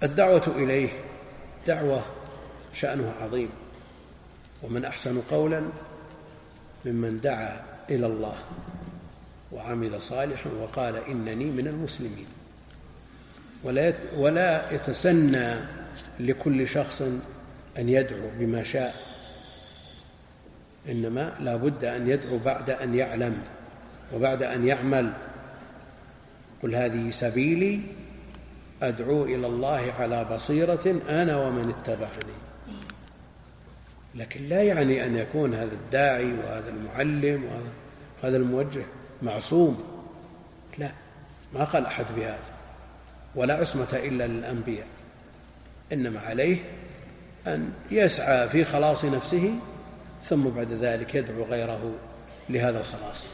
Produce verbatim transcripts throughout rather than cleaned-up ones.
الدعوة إليه دعوة شأنها عظيم، ومن أحسن قولا ممن دعا إلى الله وعمل صالحا وقال إنني من المسلمين. ولا يتسنى لكل شخص أن يدعو بما شاء، إنما لا بد أن يدعو بعد أن يعلم وبعد أن يعمل. قل هذه سبيلي أدعو إلى الله على بصيرة أنا ومن اتبعني. لكن لا يعني أن يكون هذا الداعي وهذا المعلم وهذا الموجه معصوم، لا، ما قال أحد بهذا، ولا عصمة إلا للأنبياء، إنما عليه أن يسعى في خلاص نفسه ثم بعد ذلك يدعو غيره لهذا الخلاص.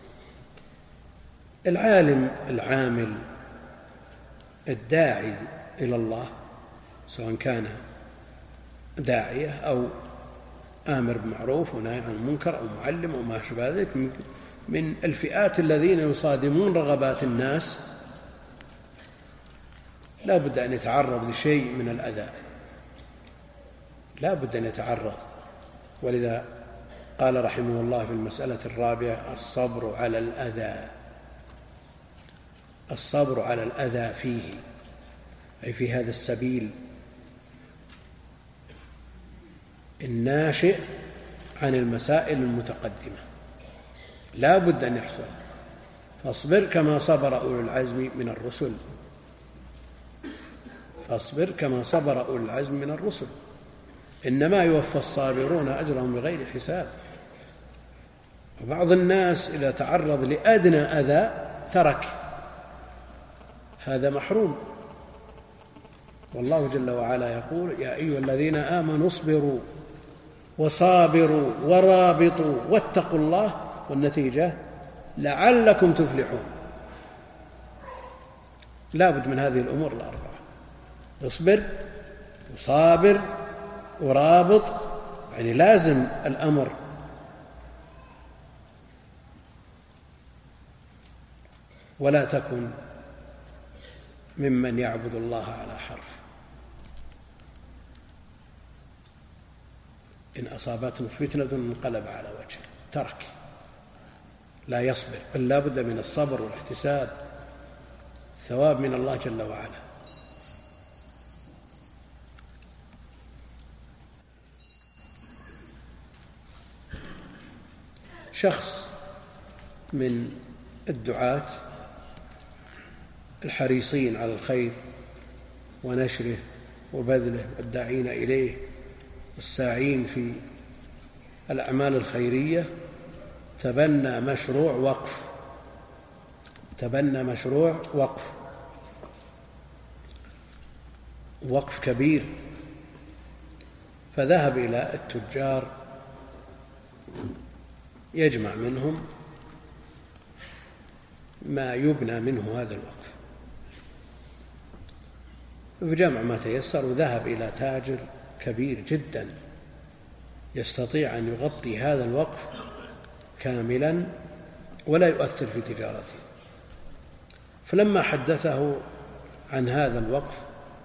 العالم العامل الداعي إلى الله سواء كان داعية أو آمر بالمعروف ونهي عن المنكر أو معلم أو ما شابه ذلك من الفئات الذين يصادمون رغبات الناس، لا بد أن يتعرض لشيء من الأذى، لا بد أن يتعرض. ولذا قال رحمه الله في المسألة الرابعة: الصبر على الأذى، الصبر على الأذى فيه، أي في هذا السبيل الناشئ عن المسائل المتقدمة، لا بد أن يحصل. فاصبر كما صبر أولو العزم من الرسل، فاصبر كما صبر أولو العزم من الرسل، إنما يوفى الصابرون أجرهم بغير حساب. وبعض الناس إذا تعرض لأدنى أذى ترك، هذا محروم. والله جل وعلا يقول: يا أيها الذين آمنوا اصبروا وصابروا ورابطوا واتقوا الله، والنتيجة لعلكم تفلحون. لا بد من هذه الأمور الأربعة: اصبر وصابر ورابط، يعني لازم الأمر. ولا تكن ممن يعبد الله على حرف، إن أصابته فتنة انقلب على وجهه، ترك، لا يصبر، بل لا بد من الصبر والاحتساب، ثواب من الله جل وعلا. شخص من الدعاة الحريصين على الخير ونشره وبذله والداعين إليه والساعين في الأعمال الخيرية تبنى مشروع وقف، تبنى مشروع وقف وقف كبير، فذهب إلى التجار يجمع منهم ما يبنى منه هذا الوقف، فجمع ما تيسر وذهب إلى تاجر كبير جدا يستطيع أن يغطي هذا الوقف كاملا ولا يؤثر في تجارته. فلما حدثه عن هذا الوقف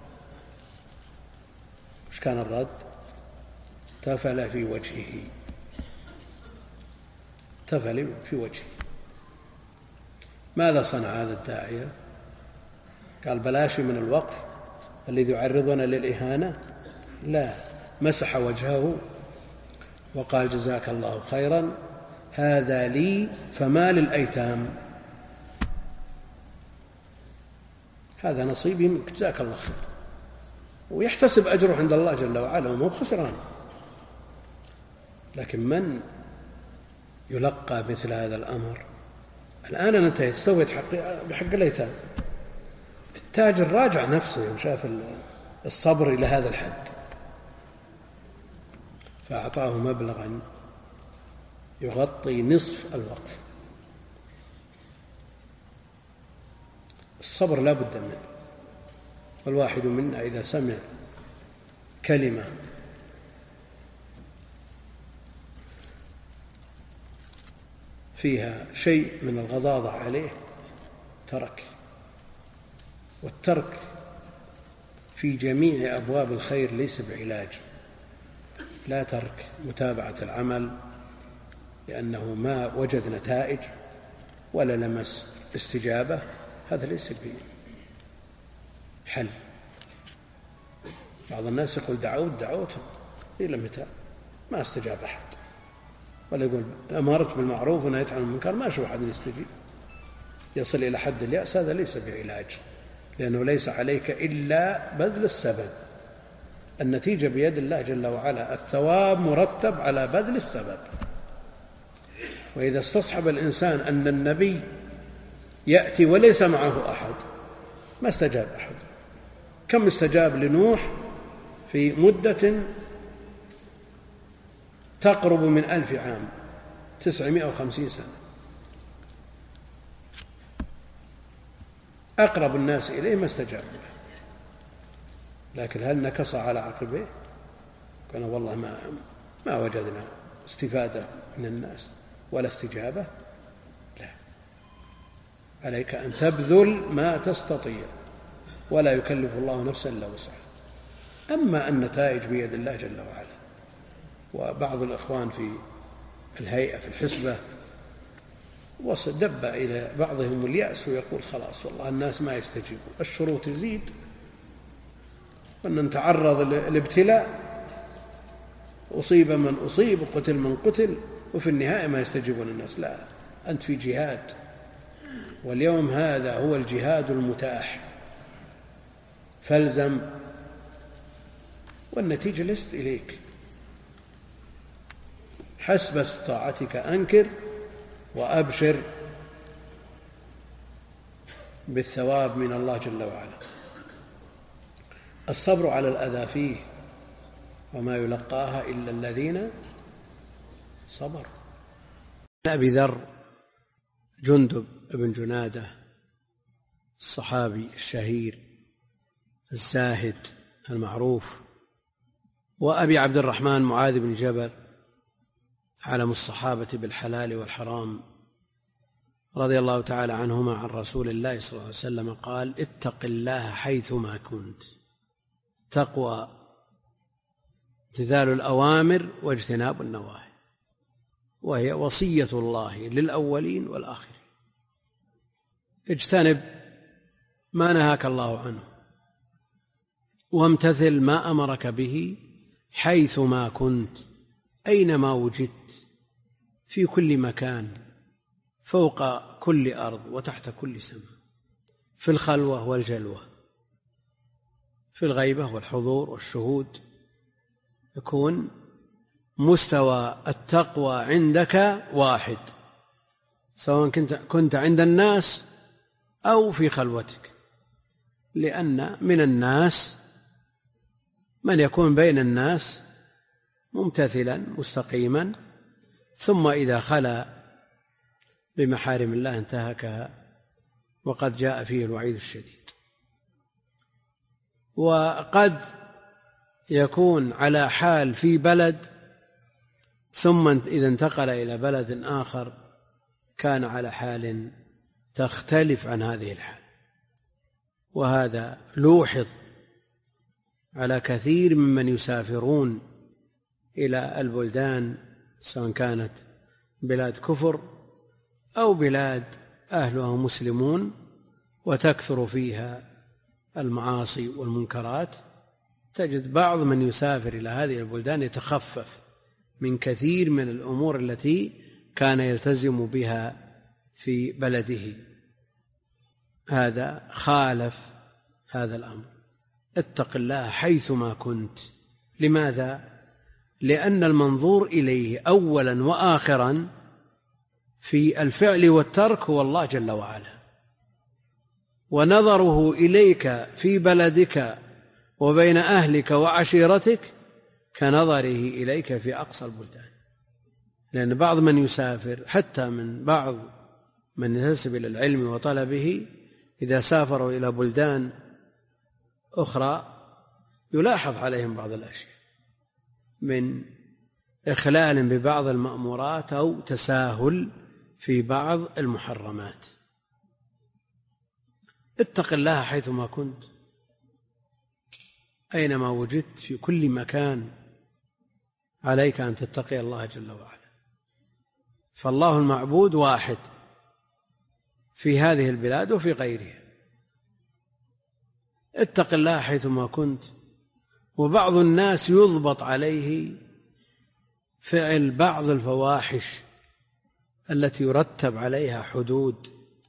ايش كان الرد؟ تفل في وجهه، تفل في وجهه. ماذا صنع هذا الداعية؟ قال بلاش من الوقف الذي يعرضنا للإهانة، لا، مسح وجهه وقال جزاك الله خيرا، هذا لي فما للأيتام، هذا نصيبي منك، جزاك الله خير، ويحتسب أجره عند الله جل وعلا وما بخسران. لكن من يلقى مثل هذا الأمر؟ الآن أنا انتهيت، استويت بحق الأيتام. التاجر راجع نفسه يوم شاف الصبر إلى هذا الحد، فأعطاه مبلغا يغطي نصف الوقف. الصبر لا بد منه، والواحد منا إذا سمع كلمة فيها شيء من الغضاضة عليه ترك، والترك في جميع أبواب الخير ليس بعلاج. لا ترك متابعة العمل لأنه ما وجد نتائج ولا لمس استجابة، هذا ليس بحل. بعض الناس يقول دعوت دعوت إلى متى ما استجاب أحد، ولا يقول أمرت بالمعروف ونهيت عن المنكر ما أشوف أحد يستجيب، يصل إلى حد اليأس. هذا ليس بعلاج، لأنه ليس عليك إلا بذل السبب. النتيجة بيد الله جل وعلا، الثواب مرتب على بذل السبب. وإذا استصحب الإنسان أن النبي يأتي وليس معه أحد ما استجاب أحد. كم استجاب لنوح في مدة تقرب من ألف عام، تسعمائة وخمسين سنة، أقرب الناس إليه ما استجاب له. لكن هل نكص على عقبيه؟ قال والله ما ما وجدنا استفادة من الناس ولا استجابة. لا، عليك أن تبذل ما تستطيع، ولا يكلف الله نفسا إلا وسعها. أما النتائج بيد الله جل وعلا. وبعض الإخوان في الهيئة في الحسبة وصدب إلى بعضهم اليأس ويقول خلاص والله الناس ما يستجيبون، الشروط تزيد وأن نتعرض للابتلاء، أصيب من أصيب وقتل من قتل، وفي النهاية ما يستجيبون الناس. لا، أنت في جهاد، واليوم هذا هو الجهاد المتاح، فالزم، والنتيجة ليست إليك. حسب استطاعتك أنكر وأبشر بالثواب من الله جل وعلا. الصبر على الأذى فيه وما يلقاها إلا الذين صبروا. أبي ذر جندب بن جنادة الصحابي الشهير الزاهد المعروف، وأبي عبد الرحمن معاذ بن جبل علم الصحابة بالحلال والحرام رضي الله تعالى عنهما عن رسول الله صلى الله عليه وسلم قال: اتق الله حيثما كنت. تقوى امتثال الأوامر واجتناب النواهي، وهي وصية الله للأولين والآخرين. اجتنب ما نهاك الله عنه، وامتثل ما أمرك به حيثما كنت، أينما وجدت، في كل مكان، فوق كل أرض وتحت كل سماء، في الخلوة والجلوة، في الغيبة والحضور والشهود. يكون مستوى التقوى عندك واحد، سواء كنت كنت عند الناس أو في خلوتك، لأن من الناس من يكون بين الناس ممتثلا مستقيما، ثم إذا خلا بمحارم الله انتهكها، وقد جاء فيه الوعيد الشديد. وقد يكون على حال في بلد، ثم إذا انتقل إلى بلد آخر كان على حال تختلف عن هذه الحال. وهذا لوحظ على كثير ممن يسافرون إلى البلدان، سواء كانت بلاد كفر أو بلاد أهلها مسلمون وتكثر فيها المعاصي والمنكرات. تجد بعض من يسافر إلى هذه البلدان يتخفف من كثير من الأمور التي كان يلتزم بها في بلده. هذا خالف هذا الأمر. اتق الله حيثما كنت. لماذا؟ لأن المنظور إليه أولا وآخرا في الفعل والترك هو الله جل وعلا، ونظره إليك في بلدك وبين أهلك وعشيرتك كنظره إليك في أقصى البلدان. لأن بعض من يسافر، حتى من بعض من ينتسب إلى العلم وطلبه، إذا سافروا إلى بلدان أخرى يلاحظ عليهم بعض الأشياء من إخلال ببعض المأمورات أو تساهل في بعض المحرمات. اتق الله حيثما كنت. أينما وجدت في كل مكان عليك أن تتقي الله جل وعلا. فالله المعبود واحد في هذه البلاد وفي غيرها. اتق الله حيثما كنت. وبعض الناس يضبط عليه فعل بعض الفواحش التي يرتب عليها حدود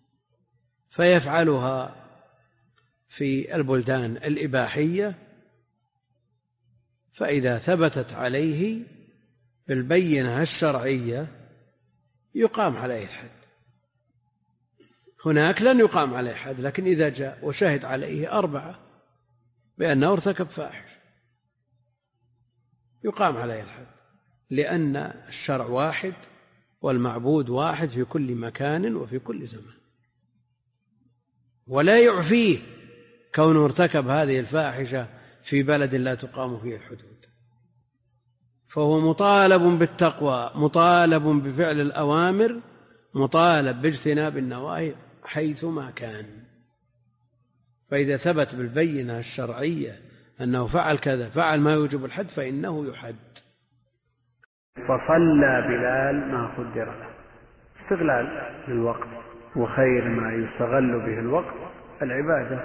فيفعلها في البلدان الإباحية، فإذا ثبتت عليه بالبينة الشرعية يقام عليه الحد. هناك لن يقام عليه حد، لكن إذا جاء وشهد عليه أربعة بأنه ارتكب فاحش يقام عليه الحد، لأن الشرع واحد والمعبود واحد في كل مكان وفي كل زمان، ولا يعفيه كونه ارتكب هذه الفاحشة في بلد لا تقام فيه الحدود. فهو مطالب بالتقوى، مطالب بفعل الأوامر، مطالب باجتناب النواهي حيثما كان. فإذا ثبت بالبينة الشرعية أنه فعل كذا، فعل ما يوجب الحد، فإنه يحد. فصلى بلال ما قدر له، استغلال للوقت، وخير ما يستغل به الوقت العبادة،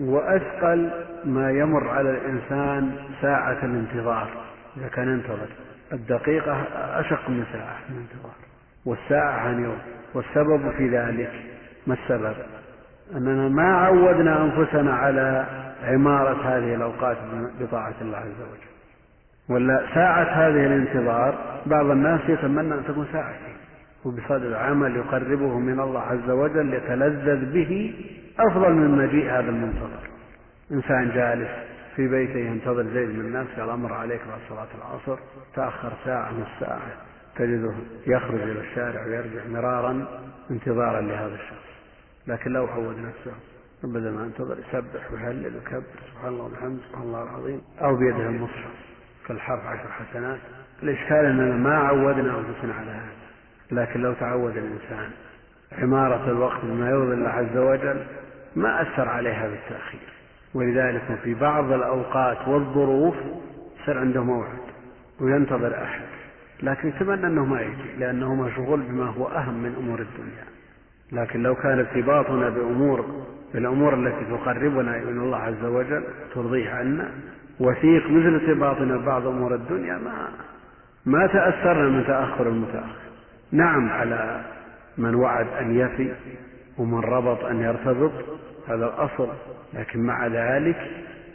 وأثقل ما يمر على الإنسان ساعة الانتظار. إذا كان ينتظر الدقيقة أشق من ساعة الانتظار، والساعة عن يوم. والسبب في ذلك ما السبب؟ أننا ما عودنا أنفسنا على عمارة هذه الأوقات بطاعة الله عز وجل. ولا ساعة هذه الانتظار بعض الناس يتمنى أن تكون ساعتين، وبصدد عمل يقربه من الله عز وجل يتلذذ به أفضل من مجيء هذا المنتظر. إنسان جالس في بيته ينتظر زيد من الناس، قال أمر عليك بعد صلاة العصر، تأخر ساعة من الساعة، تجده يخرج إلى الشارع ويرجع مرارا انتظارا لهذا الشخص. لكن لو عود نفسه بدل ما ينتظر يسبح ويهلل ويكبر سبحان الله والحمد سبحان الله العظيم، أو بيده المصحف كالحرف عشر حسنات. الإشكال أننا ما عودنا أنفسنا على هذا. لكن لو تعود الإنسان عمارة الوقت بما يرضي الله عز وجل ما أثر عليها بالتأخير. ولذلك في بعض الأوقات والظروف يصير عنده موعد وينتظر أحد، لكن يتمنى أنه ما يجي لأنه مشغول بما هو أهم من أمور الدنيا. لكن لو كان ارتباطنا بأمور بالأمور التي تقربنا من الله عز وجل ترضيه عنا وثيق مثل ارتباطنا ببعض أمور الدنيا ما ما تأثرنا من تأخر المتأخر. نعم على من وعد أن يفي ومن ربط أن يرتبط، هذا الأصل. لكن مع ذلك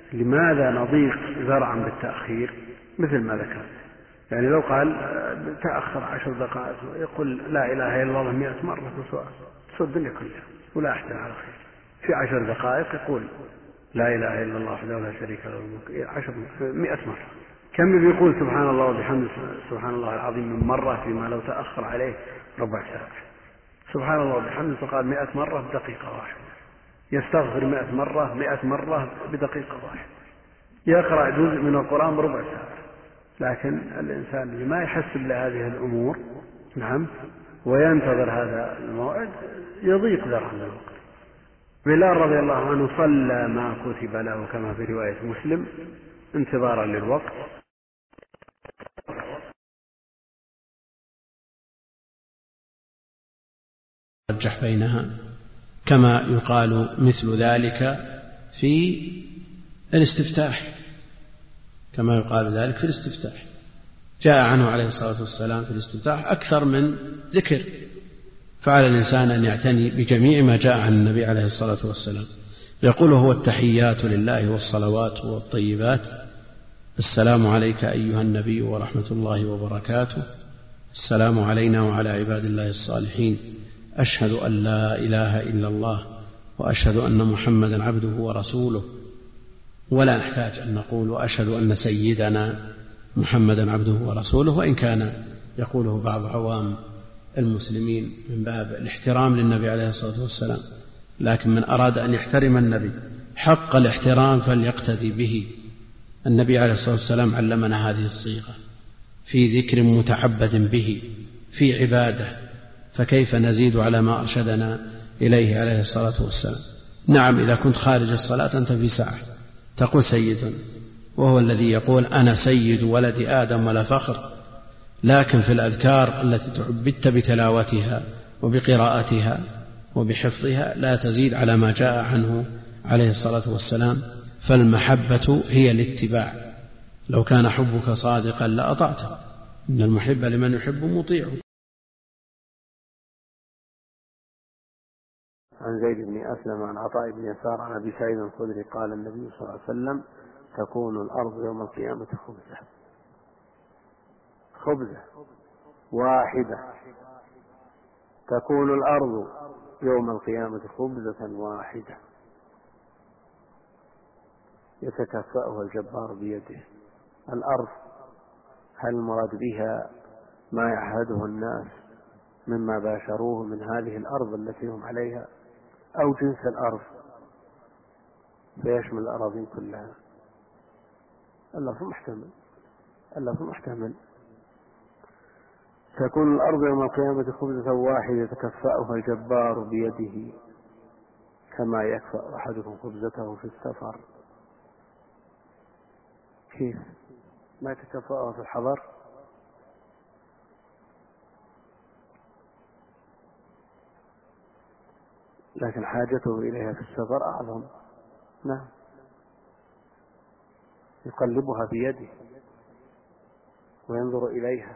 لماذا نضيق ذرعا بالتأخير مثل ما ذكرت؟ يعني لو قال تأخر عشر دقائق يقول لا إله إلا الله مئة مرة في سؤال تسوى الدنيا كلها ولا أحد على خير. في عشر دقائق يقول لا إله إلا الله وحده لا شريك له الملك عشر مئة مرة. كم بيقول سبحان الله وبحمده سبحان الله العظيم من مرة فيما لو تأخر عليه ربع ساعة. سبحان الله وبحمده قال مئة مرة بدقيقة واحدة، يستغفر مئة مرة مئة مرة بدقيقة واحدة، يقرأ جزء من القرآن بربع ساعة. لكن الإنسان اللي ما يحسب لهذه الأمور نعم وينتظر هذا الموعد يضيق ذرعا الوقت. بلال رضي الله عنه صلى ما كتب له كما في رواية مسلم انتظارا للوقت. رجح بينها كما يقال مثل ذلك في الاستفتاح، كما يقال ذلك في الاستفتاح. جاء عنه عليه الصلاة والسلام في الاستفتاح أكثر من ذكر، فعلى الإنسان أن يعتني بجميع ما جاء عن النبي عليه الصلاة والسلام. يقول هو التحيات لله والصلوات والطيبات، السلام عليك أيها النبي ورحمة الله وبركاته، السلام علينا وعلى عباد الله الصالحين، أشهد أن لا إله إلا الله وأشهد أن محمدا عبده ورسوله. ولا نحتاج أن نقول وأشهد أن سيدنا محمدا عبده ورسوله، وإن كان يقوله بعض عوام المسلمين من باب الاحترام للنبي عليه الصلاة والسلام. لكن من أراد أن يحترم النبي حق الاحترام فليقتدي به. النبي عليه الصلاة والسلام علمنا هذه الصيغة في ذكر متعبد به في عبادة، فكيف نزيد على ما أرشدنا إليه عليه الصلاة والسلام؟ نعم إذا كنت خارج الصلاة أنت في ساعة تقول سيد وهو الذي يقول أنا سيد ولد آدم ولا فخر، لكن في الأذكار التي تعبدت بتلاوتها وبقراءتها وبحفظها لا تزيد على ما جاء عنه عليه الصلاة والسلام. فالمحبة هي الاتباع، لو كان حبك صادقا لأطعته، إن المحب لمن يحب مطيع. عن زيد بن أسلم عن عطاء بن يسار عن أبي سعيد الخدري قال النبي صلى الله عليه وسلم تكون الأرض يوم القيامة خبزة خبزة واحدة تكون الأرض يوم القيامة خبزة واحدة يتكفأها الجبار بيده. الأرض هل المراد بها ما يعهده الناس مما باشروه من هذه الأرض التي هم عليها، أو جنس الأرض فيشمل الأراضين كلها؟ اللفظ محتمل اللفظ محتمل تكون الأرض يوم القيامة خبزة واحدة يتكفأها الجبار بيده كما يكفأ أحدكم خبزته في السفر. كيف ما يتكفأها في الحضر؟ لكن حاجته إليها في السفر أعظم. نعم، يقلبها بيده وينظر إليها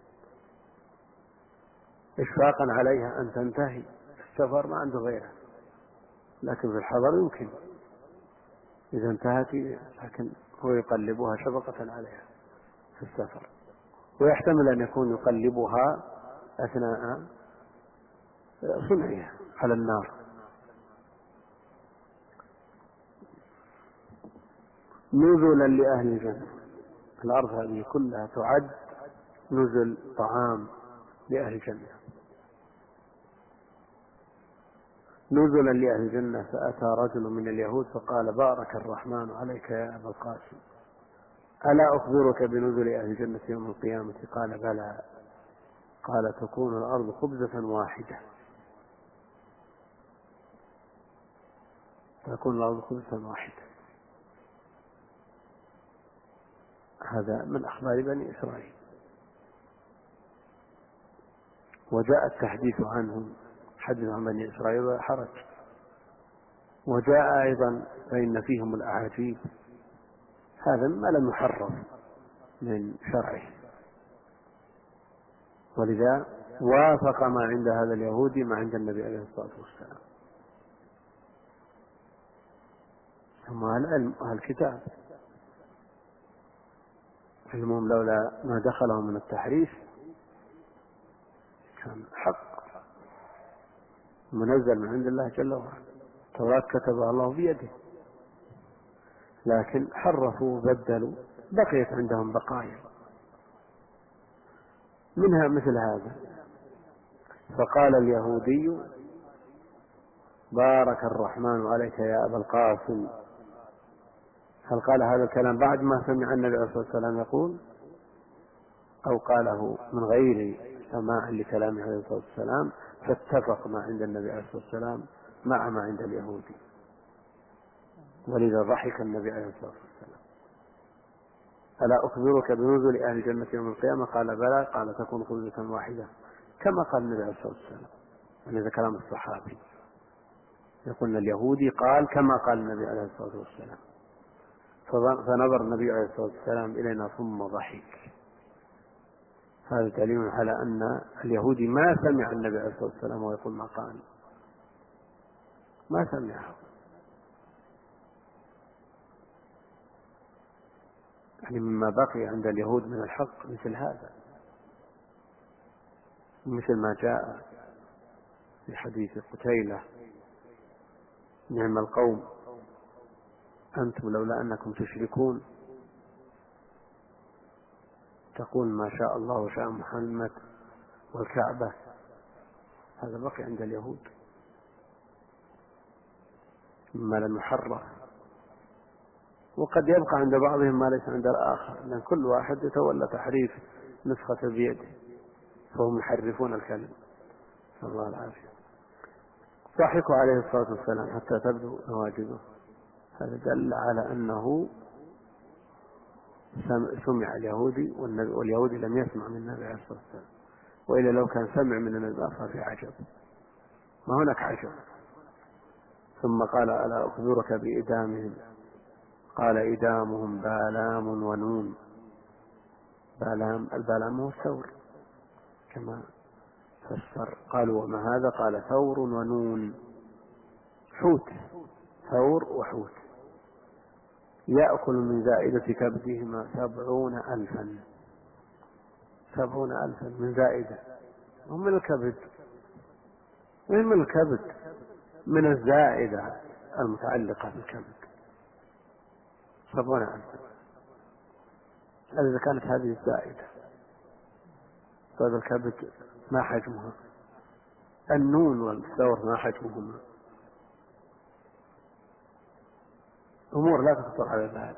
إشفاقا عليها أن تنتهي. في السفر ما عنده غيرها، لكن في الحضر يمكن إذا انتهت، لكن هو يقلبها شفقة عليها في السفر. ويحتمل أن يكون يقلبها أثناء صنعها على النار. نزلا لأهل الجنة، الأرض هذه كلها تعد نزل طعام لأهل الجنة. نزلا لأهل الجنة. فأتى رجل من اليهود فقال بارك الرحمن عليك يا أبا القاسم، ألا أخبرك بنزل أهل الجنة يوم القيامة؟ قال بلى. قال تكون الأرض خبزة واحدة تكون الأرض خبزة واحدة. هذا من أخبار بني إسرائيل، وجاء التحديث عنهم، حدث عن بني إسرائيل ولا حرج. وجاء أيضا فإن فيهم الأعاجيب، هذا ما لم يحرم من شرعه، ولذا وافق ما عند هذا اليهودي ما عند النبي عليه الصلاة والسلام. ثم العلم أهل الكتاب علمهم لولا ما دخلهم من التحريف كان حق منزل من عند الله جل وعلا. التوراة كتبها الله بيده، لكن حرفوا وبدلوا، بقيت عندهم بقايا منها مثل هذا. فقال اليهودي بارك الرحمن عليك يا أبا القاسم. هل قال هذا الكلام بعد ما سمع النبي عليه الصلاة والسلام يقول، أو قاله من غير سماع لكلامه عليه الصلاة والسلام فاتفق ما عند النبي عليه الصلاة والسلام مع ما عند اليهودي؟ ولذا ضحك النبي عليه الصلاة والسلام. ألا أخبرك بنزل أهل الجنة يوم القيامة؟ قال بلى. قال تكون خبزة واحدة كما قال النبي عليه الصلاة والسلام. ولذا كلام الصحابي يقول اليهودي قال كما قال النبي عليه الصلاة والسلام. فنظر النبي عليه الصلاة والسلام إلينا ثم ضحك. هذا دليل على أن اليهودي ما سمع النبي عليه الصلاة والسلام ويقول ما قال، ما سمعه. يعني مما بقي عند اليهود من الحق مثل هذا، مثل ما جاء في حديث قتيلة نعم القوم أنتم لولا أنكم تشركون، تقول ما شاء الله وشاء محمد والكعبة. هذا بقي عند اليهود مما لم يحرف، وقد يبقى عند بعضهم ما ليس عند الآخر، لأن كل واحد يتولى تحريف نسخة بيده، فهم يحرفون الكلم. صلى الله العافية. ضحكوا عليه الصلاة والسلام حتى تبدو نواجذه. هذا دل على أنه سمع اليهودي واليهودي لم يسمع من النبي عليه الصلاة والسلام، وإلا لو كان سمع من النبي ففي عجب، ما هناك عجب. ثم قال ألا أخبرك بإدامهم؟ قال إدامهم بالام ونون. بالام البالام هو الثور كما فسر. قالوا وما هذا؟ قال ثور ونون، حوت، ثور وحوت. يأكل من زائدة كبدهما سبعون ألفا، سبعون ألفا من زائدة، هم من الكبد، من الكبد، من الزائدة المتعلقة بالكبد سبعون ألفا. إذا كانت هذه الزائدة طيب الكبد ما حجمها؟ النون والثور ما حجمهما؟ أمور لا تخطر على البال.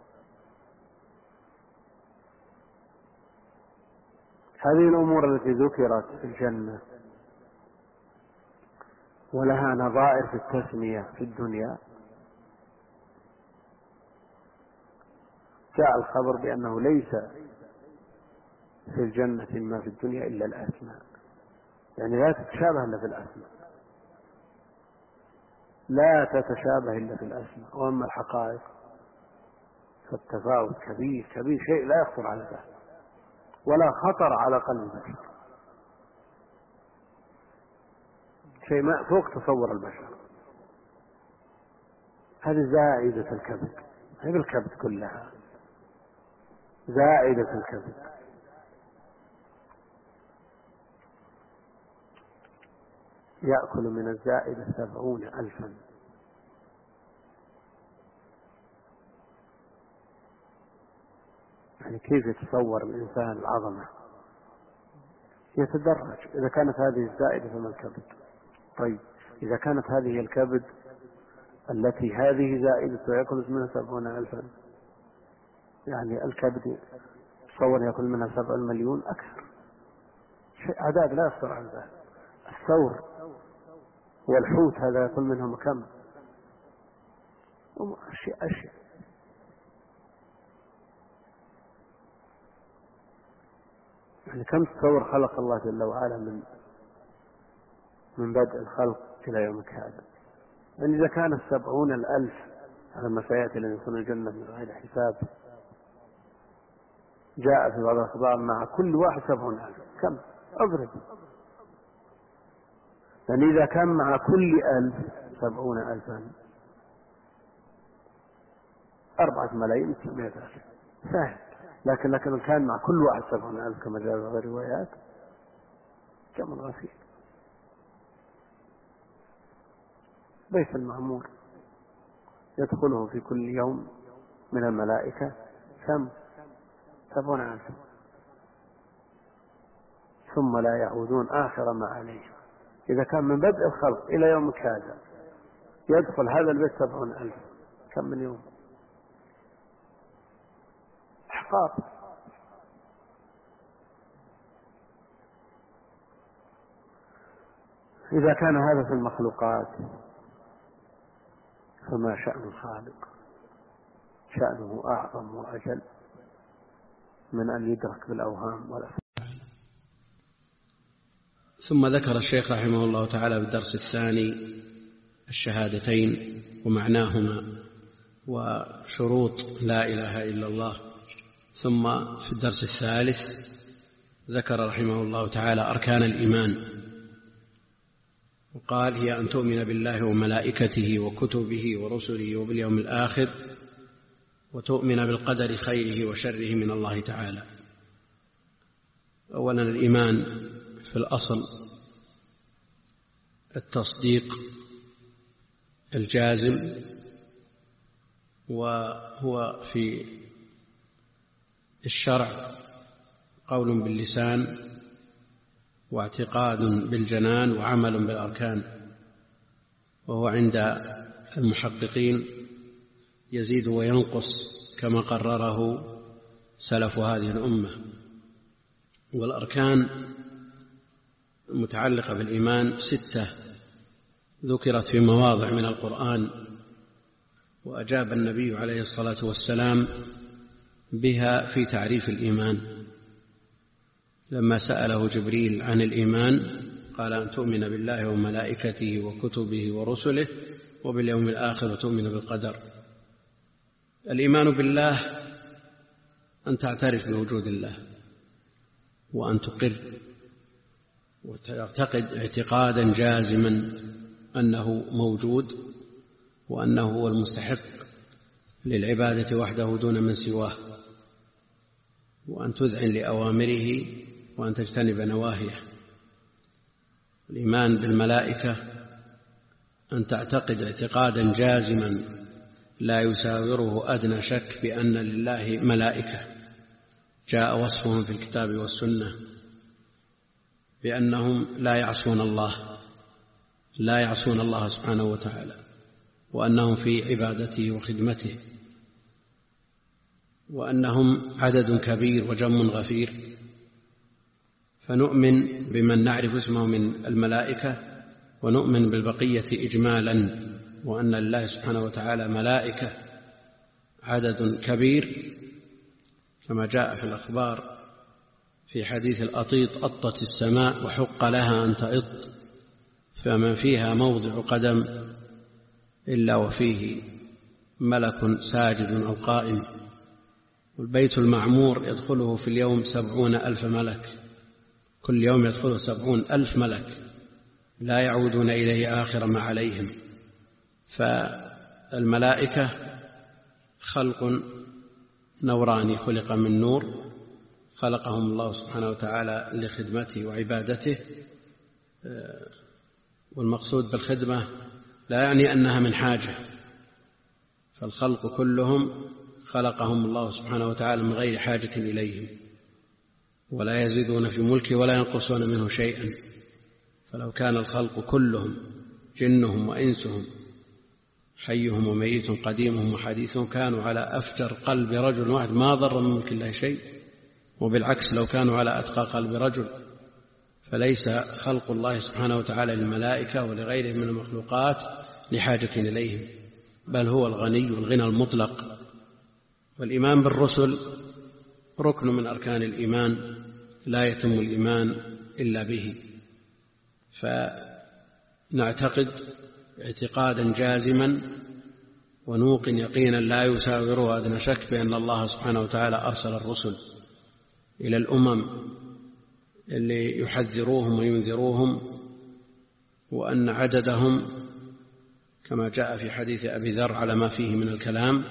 هذه الأمور التي ذكرت في الجنة ولها نظائر في التسمية في الدنيا، جاء الخبر بأنه ليس في الجنة ما في الدنيا إلا الأسماء، يعني لا تتشابه إلا في الأسماء، لا تتشابه إلا في الأسماء. وأما الحقائق فالتفاوت كبير كبير، شيء لا يخطر على بال ولا خطر على قلب البشر، شيء ما فوق تصور البشر. هذه زائدة الكبد، هي الكبد كلها زائدة الكبد. يأكل من الزائدة سبعون ألفا. يعني كيف يتصور الإنسان العظمة؟ يتدرج. إذا كانت هذه الزائدة فما الكبد؟ طيب إذا كانت هذه الكبد التي هذه زائدة ويأكل منها سبعون ألفا، يعني الكبد تصور يأكل منها سبع مليون أكثر، شيء أعداد لا يخطر على البال. الثور والحوت هذا يأكل منهم كم؟ أشياء أشياء. يعني كم تصور خلق الله جل وعلا من من بدء الخلق إلى يومك هذا. يعني إذا كان السبعون الألف على ما سيأتي لن يكون الجنة من غير حساب، جاء في بعض الأخبار مع كل واحد سبعون ألف، كم؟ أضرب. يعني إذا كان مع كل ألف سبعون ألفا أربعة ملايين وتسعمائة ألف، سهل. لكن لكن كان مع كل واحد سبعون ألف كما جاء في الروايات، كم الغفير. بيت المعمور يدخله في كل يوم من الملائكة كم؟ سبعون ألف، ثم لا يعودون آخر ما عليهم. إذا كان من بدء الخلق إلى يومك هذا يدخل هذا البيت سبعون ألف، كم من يوم؟ أحقاب. إذا كان هذا في المخلوقات فما شأن الخالق؟ شأنه أعظم وأجل من أن يدرك بالأوهام والأفكار. ثم ذكر الشيخ رحمه الله تعالى بالدرس الثاني الشهادتين ومعناهما وشروط لا إله إلا الله. ثم في الدرس الثالث ذكر رحمه الله تعالى أركان الإيمان، وقال هي أن تؤمن بالله وملائكته وكتبه ورسله وباليوم الآخر، وتؤمن بالقدر خيره وشره من الله تعالى. أولا الإيمان في الأصل التصديق الجازم، وهو في الشرع قول باللسان واعتقاد بالجنان وعمل بالأركان، وهو عند المحققين يزيد وينقص كما قرره سلف هذه الأمة. والأركان المتعلقة بالإيمان ستة ذكرت في مواضع من القرآن، وأجاب النبي عليه الصلاة والسلام بها في تعريف الإيمان. لما سأله جبريل عن الإيمان قال أن تؤمن بالله وملائكته وكتبه ورسله وباليوم الآخر وتؤمن بالقدر. الإيمان بالله أن تعترف بوجود الله وأن تقر وتعتقد اعتقادا جازما أنه موجود وأنه هو المستحق للعبادة وحده دون من سواه، وأن تذعن لأوامره وأن تجتنب نواهيه. الإيمان بالملائكة أن تعتقد اعتقادا جازما لا يساوره أدنى شك بأن لله ملائكة جاء وصفهم في الكتاب والسنة بأنهم لا يعصون الله لا يعصون الله سبحانه وتعالى، وأنهم في عبادته وخدمته، وأنهم عدد كبير وجم غفير. فنؤمن بمن نعرف اسمه من الملائكة، ونؤمن بالبقية إجمالا، وأن لله سبحانه وتعالى ملائكة عدد كبير كما جاء في الأخبار في حديث الأطيط: أطت السماء وحق لها أن تئط، فما فيها موضع قدم إلا وفيه ملك ساجد أو قائم. والبيت المعمور يدخله في اليوم سبعون ألف ملك، كل يوم يدخله سبعون ألف ملك لا يعودون إليه آخر ما عليهم. فالملائكة خلق نوراني خلق من نور، خلقهم الله سبحانه وتعالى لخدمته وعبادته. والمقصود بالخدمة لا يعني أنها من حاجة، فالخلق كلهم خلقهم الله سبحانه وتعالى من غير حاجة إليهم، ولا يزيدون في ملكه ولا ينقصون منه شيئا. فلو كان الخلق كلهم جنهم وإنسهم حيهم وميتهم قديمهم وحديثهم كانوا على أفجر قلب رجل واحد ما ضر من ملك الله شيء، وبالعكس لو كانوا على أتقى قلب رجل. فليس خلق الله سبحانه وتعالى للملائكة ولغيره من المخلوقات لحاجة إليهم، بل هو الغني والغنى المطلق. والإيمان بالرسل ركن من أركان الإيمان لا يتم الإيمان إلا به. فنعتقد اعتقادا جازما ونوقن يقينا لا يساوره أدنى شك بأن الله سبحانه وتعالى أرسل الرسل إلى الأمم اللي يحذروهم وينذروهم، وأن عددهم كما جاء في حديث أبي ذر على ما فيه من الكلام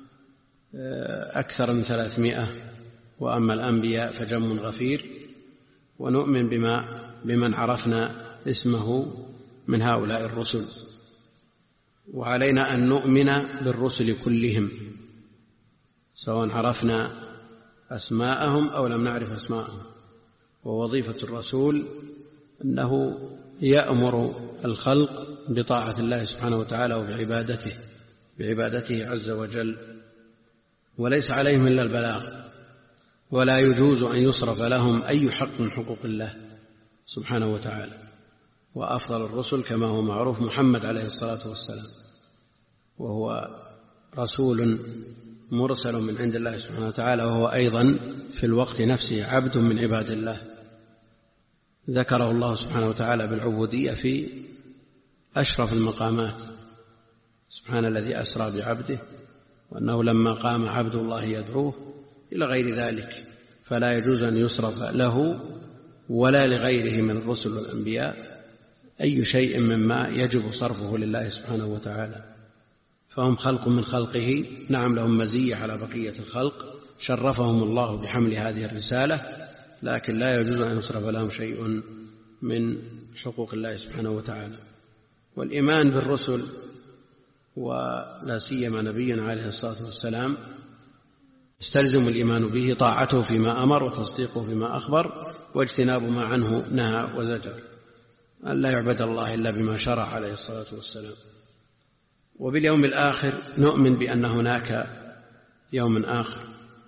أكثر من ثلاثمائة، وأما الأنبياء فجم غفير. ونؤمن بما بمن عرفنا اسمه من هؤلاء الرسل، وعلينا أن نؤمن بالرسل كلهم سواء عرفنا أسماءهم أو لم نعرف أسماءهم. ووظيفة الرسول أنه يأمر الخلق بطاعة الله سبحانه وتعالى وبعبادته بعبادته عز وجل، وليس عليهم إلا البلاغ، ولا يجوز أن يصرف لهم أي حق من حقوق الله سبحانه وتعالى. وأفضل الرسل كما هو معروف محمد عليه الصلاة والسلام، وهو رسول مرسل من عند الله سبحانه وتعالى، وهو أيضا في الوقت نفسه عبد من عباد الله، ذكره الله سبحانه وتعالى بالعبودية في أشرف المقامات: سبحان الذي أسرى بعبده، وأنه لما قام عبد الله يدعوه، إلى غير ذلك. فلا يجوز أن يصرف له ولا لغيره من الرسل والأنبياء أي شيء مما يجب صرفه لله سبحانه وتعالى. فهم خلق من خلقه، نعم لهم مزية على بقية الخلق، شرفهم الله بحمل هذه الرسالة، لكن لا يجوز أن يصرف لهم شيء من حقوق الله سبحانه وتعالى. والإيمان بالرسل ولا سيما نبينا عليه الصلاة والسلام يستلزم الإيمان به طاعته فيما أمر وتصديقه فيما أخبر واجتناب ما عنه نهى وزجر، أن لا يعبد الله إلا بما شرع عليه الصلاة والسلام. وباليوم الآخر نؤمن بأن هناك يوم آخر،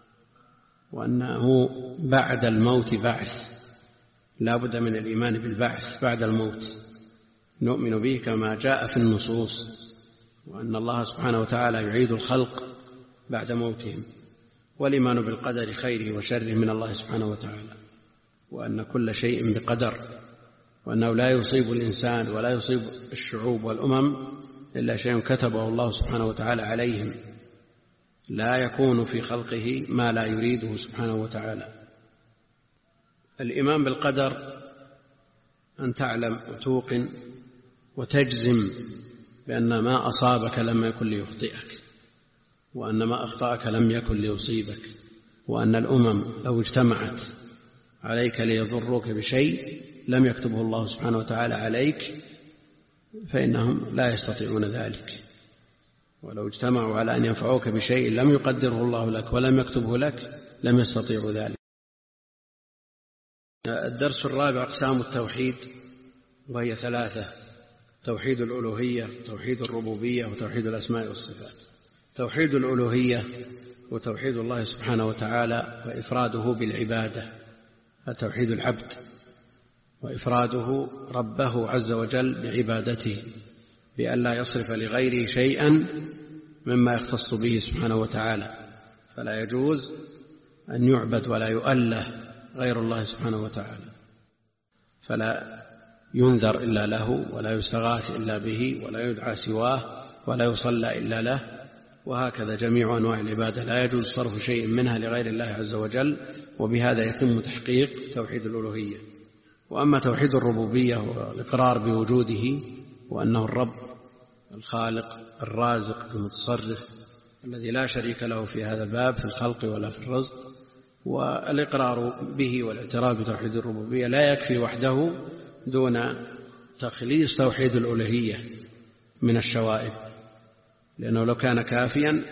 وأنه بعد الموت بعث، لا بد من الإيمان بالبعث بعد الموت، نؤمن به كما جاء في النصوص، وأن الله سبحانه وتعالى يعيد الخلق بعد موتهم. والإيمان بالقدر خيره وشره من الله سبحانه وتعالى، وأن كل شيء بقدر، وأنه لا يصيب الإنسان ولا يصيب الشعوب والأمم إلا شيء كتبه الله سبحانه وتعالى عليهم، لا يكون في خلقه ما لا يريده سبحانه وتعالى. الإيمان بالقدر أن تعلم وتوقن وتجزم بأن ما أصابك لم يكن ليخطئك، وأن ما أخطأك لم يكن ليصيبك، وأن الأمم لو اجتمعت عليك ليضروك بشيء لم يكتبه الله سبحانه وتعالى عليك فإنهم لا يستطيعون ذلك، ولو اجتمعوا على أن ينفعوك بشيء لم يقدره الله لك ولم يكتبه لك لم يستطيعوا ذلك. الدرس الرابع أقسام التوحيد، وهي ثلاثة: توحيد الألوهية، توحيد الربوبية، وتوحيد الأسماء والصفات. توحيد الألوهية وتوحيد الله سبحانه وتعالى وإفراده بالعبادة، توحيد العبد وإفراده ربه عز وجل بعبادته بأن لا يصرف لغيره شيئا مما يختص به سبحانه وتعالى، فلا يجوز أن يعبد ولا يؤله غير الله سبحانه وتعالى، فلا ينذر إلا له، ولا يستغاث إلا به، ولا يدعى سواه، ولا يصلى إلا له، وهكذا جميع أنواع العبادة لا يجوز صرف شيء منها لغير الله عز وجل، وبهذا يتم تحقيق توحيد الألوهية. وأما توحيد الربوبية والإقرار بوجوده وأنه الرب الخالق الرازق المتصرف الذي لا شريك له في هذا الباب في الخلق ولا في الرزق، والإقرار به والاعتراف بتوحيد الربوبية لا يكفي وحده دون تخليص توحيد الألوهية من الشوائب، لأنه لو كان كافيا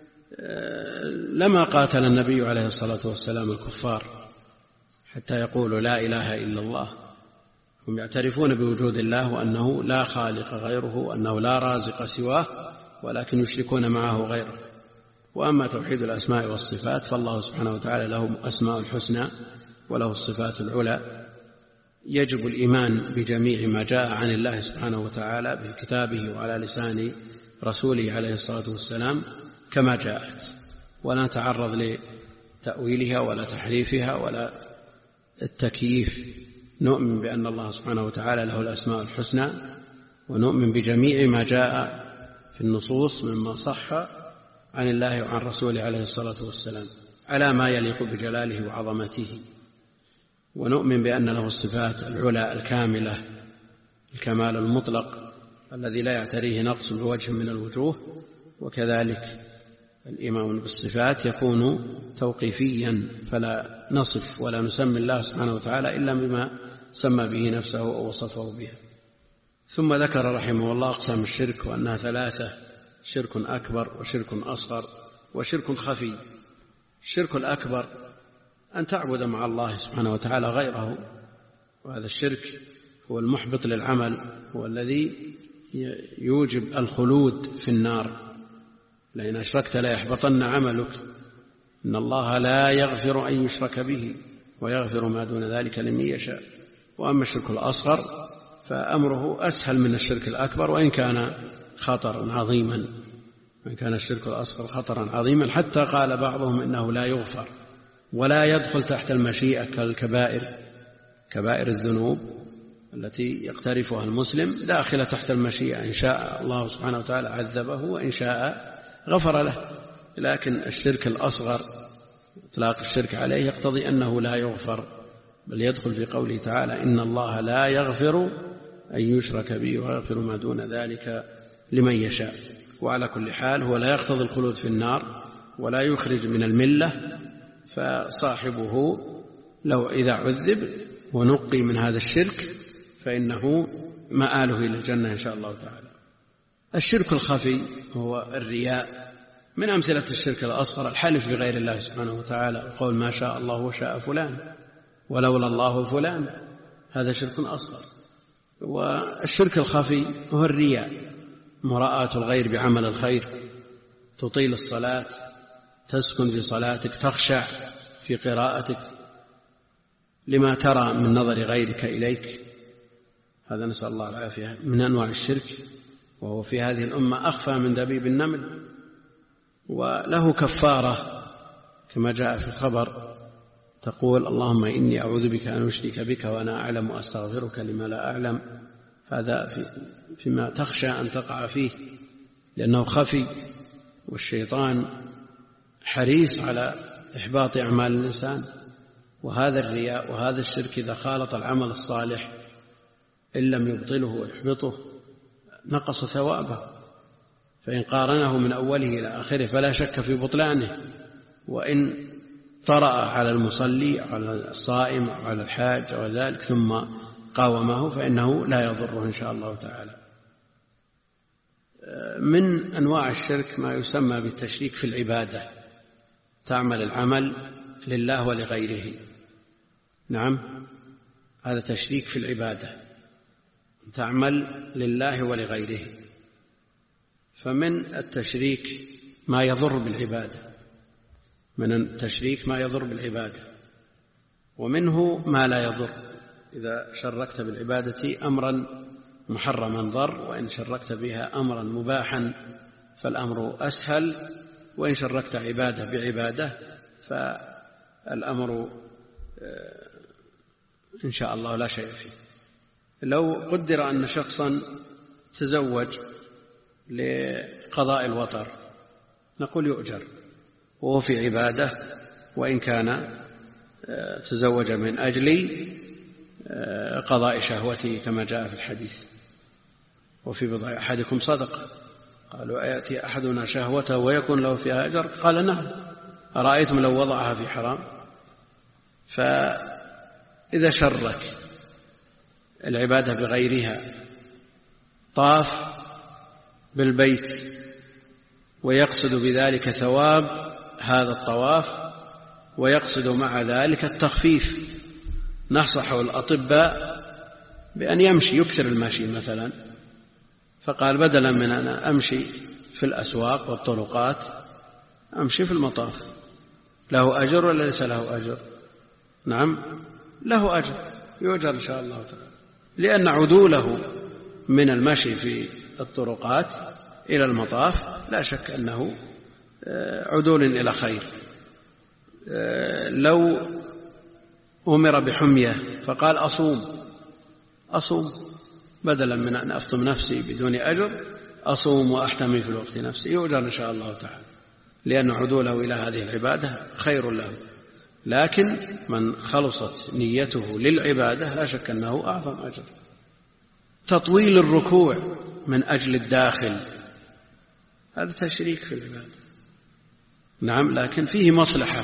لما قاتل النبي عليه الصلاة والسلام الكفار حتى يقولوا لا إله إلا الله. هم يعترفون بوجود الله وأنه لا خالق غيره وأنه لا رازق سواه، ولكن يشركون معه غيره. وأما توحيد الأسماء والصفات فالله سبحانه وتعالى له أسماء الحسنى وله الصفات العلى، يجب الإيمان بجميع ما جاء عن الله سبحانه وتعالى بكتابه وعلى لسان رسوله عليه الصلاة والسلام كما جاءت، ولا نتعرض لتأويلها ولا تحريفها ولا التكييف. نؤمن بأن الله سبحانه وتعالى له الأسماء الحسنى، ونؤمن بجميع ما جاء في النصوص مما صح عن الله وعن رسوله عليه الصلاة والسلام على ما يليق بجلاله وعظمته، ونؤمن بأن له الصفات العلى الكاملة الكمال المطلق الذي لا يعتريه نقص بوجه من الوجوه. وكذلك الإيمان بالصفات يكون توقيفيا، فلا نصف ولا نسمي الله سبحانه وتعالى إلا بما سمى به نفسه أو وصفه بها. ثم ذكر رحمه الله أقسام الشرك وأنها ثلاثة: شرك أكبر وشرك أصغر وشرك خفي. الشرك الأكبر أن تعبد مع الله سبحانه وتعالى غيره، وهذا الشرك هو المحبط للعمل، هو الذي يوجب الخلود في النار، لئن أشركت لا يحبطن عملك، إن الله لا يغفر أن يشرك به ويغفر ما دون ذلك لمن يشاء. وأما الشرك الأصغر فأمره أسهل من الشرك الأكبر، وإن كان خطرا عظيما، وإن كان الشرك الأصغر خطرا عظيما حتى قال بعضهم إنه لا يغفر ولا يدخل تحت المشيئة كالكبائر، كبائر الذنوب التي يقترفها المسلم داخلة تحت المشيئة، إن شاء الله سبحانه وتعالى عذبه وإن شاء غفر له. لكن الشرك الأصغر إطلاق الشرك عليه يقتضي أنه لا يغفر، بل يدخل في قوله تعالى: إن الله لا يغفر أن يشرك به ويغفر ما دون ذلك لمن يشاء. وعلى كل حال هو لا يقتضي الخلود في النار ولا يخرج من الملة، فصاحبه لو إذا عذب ونقي من هذا الشرك فإنه مآله إلى الجنة إن شاء الله تعالى. الشرك الخفي هو الرياء. من أمثلة الشرك الأصغر الحلف بغير الله سبحانه وتعالى وقول ما شاء الله وشاء فلان ولولا الله فلان، هذا شرك أصغر. والشرك الخفي هو الرياء، مراءة الغير بعمل الخير، تطيل الصلاة، تسكن في صلاتك، تخشع في قراءتك لما ترى من نظر غيرك إليك، هذا نسأل الله العافية من أنواع الشرك، وهو في هذه الأمة أخفى من دبيب النمل، وله كفارة كما جاء في الخبر تقول اللهم إني أعوذ بك أن أشرك بك وأنا أعلم وأستغفرك لما لا أعلم. هذا في فيما تخشى أن تقع فيه لأنه خفي، والشيطان حريص على إحباط أعمال الإنسان. وهذا الرياء وهذا الشرك إذا خالط العمل الصالح إن لم يبطله ويحبطه نقص ثوابه، فإن قارنه من أوله إلى آخره فلا شك في بطلانه، وإن طرأ على المصلي أو على الصائم أو على الحاج أو ذلك ثم قاومه فإنه لا يضره إن شاء الله تعالى. من أنواع الشرك ما يسمى بالتشريك في العبادة، تعمل العمل لله ولغيره. نعم، هذا تشريك في العبادة، تعمل لله ولغيره. فمن التشريك ما يضر بالعبادة، من التشريك ما يضر بالعبادة، ومنه ما لا يضر. إذا شركت بالعبادة أمرا محرما ضر، وإن شركت بها أمرا مباحا فالأمر أسهل، وإن شركت عبادة بعبادة فالأمر إن شاء الله لا شيء فيه. لو قدر أن شخصا تزوج لقضاء الوطر نقول يؤجر وهو في عبادة، وإن كان تزوج من أجل قضاء شهوته كما جاء في الحديث وفي بضع أحدكم صدقة. قالوا أيأتي أحدنا شهوته ويكون له فيها أجر؟ قال نعم، أرأيتم لو وضعها في حرام. فإذا شرك العبادة بغيرها، طاف بالبيت ويقصد بذلك ثواب هذا الطواف ويقصد مع ذلك التخفيف، نصح الأطباء بأن يمشي يكثر المشي مثلا، فقال بدلا من أن أمشي في الأسواق والطرقات أمشي في المطاف. له أجر ولا ليس له أجر؟ نعم له أجر، يؤجر إن شاء الله تعالى، لأن عدوله من المشي في الطرقات إلى المطاف لا شك أنه عدول إلى خير. لو أمر بحمية فقال أصوم أصوم بدلا من أن أفطم نفسي بدون أجر أصوم وأحتمي في الوقت نفسي، يؤجر إن شاء الله تعالى، لأن عدوله إلى هذه العبادة خير له. لكن من خلصت نيته للعبادة لا شك أنه أعظم أجر. تطويل الركوع من أجل الداخل هذا تشريك في العبادة، نعم، لكن فيه مصلحة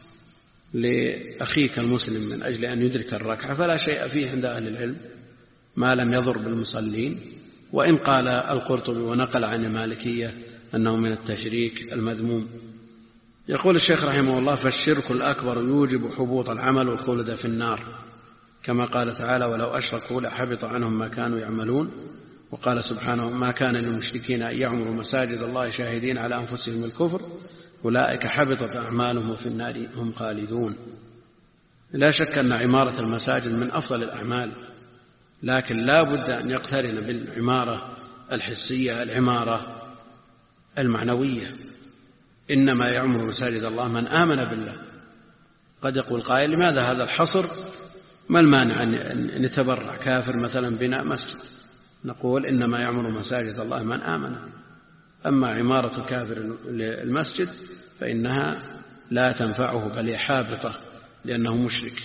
لأخيك المسلم من أجل أن يدرك الركعة فلا شيء فيه عند أهل العلم ما لم يضر بالمصلين. وإن قال القرطبي ونقل عن المالكية أنه من التشريك المذموم. يقول الشيخ رحمه الله: فالشرك الأكبر يوجب حبوط العمل والخلد في النار، كما قال تعالى: ولو أشركوا لحبط عنهم ما كانوا يعملون. وقال سبحانه: ما كان للمشركين أن يعمروا مساجد الله شاهدين على أنفسهم الكفر أولئك حبطت أعمالهم وفي النار هم خالدون. لا شك أن عمارة المساجد من أفضل الأعمال، لكن لا بد أن يقترن بالعمارة الحسية العمارة المعنوية. إنما يعمر مساجد الله من آمن بالله. قد يقول قائل: لماذا هذا الحصر؟ ما المانع أن نتبرع كافر مثلا بناء مسجد؟ نقول: إنما يعمر مساجد الله من آمن. أما عمارة الكافر المسجد فإنها لا تنفعه بل هي حابطة لأنه مشرك.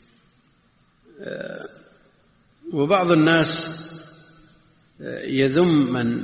وبعض الناس يذم من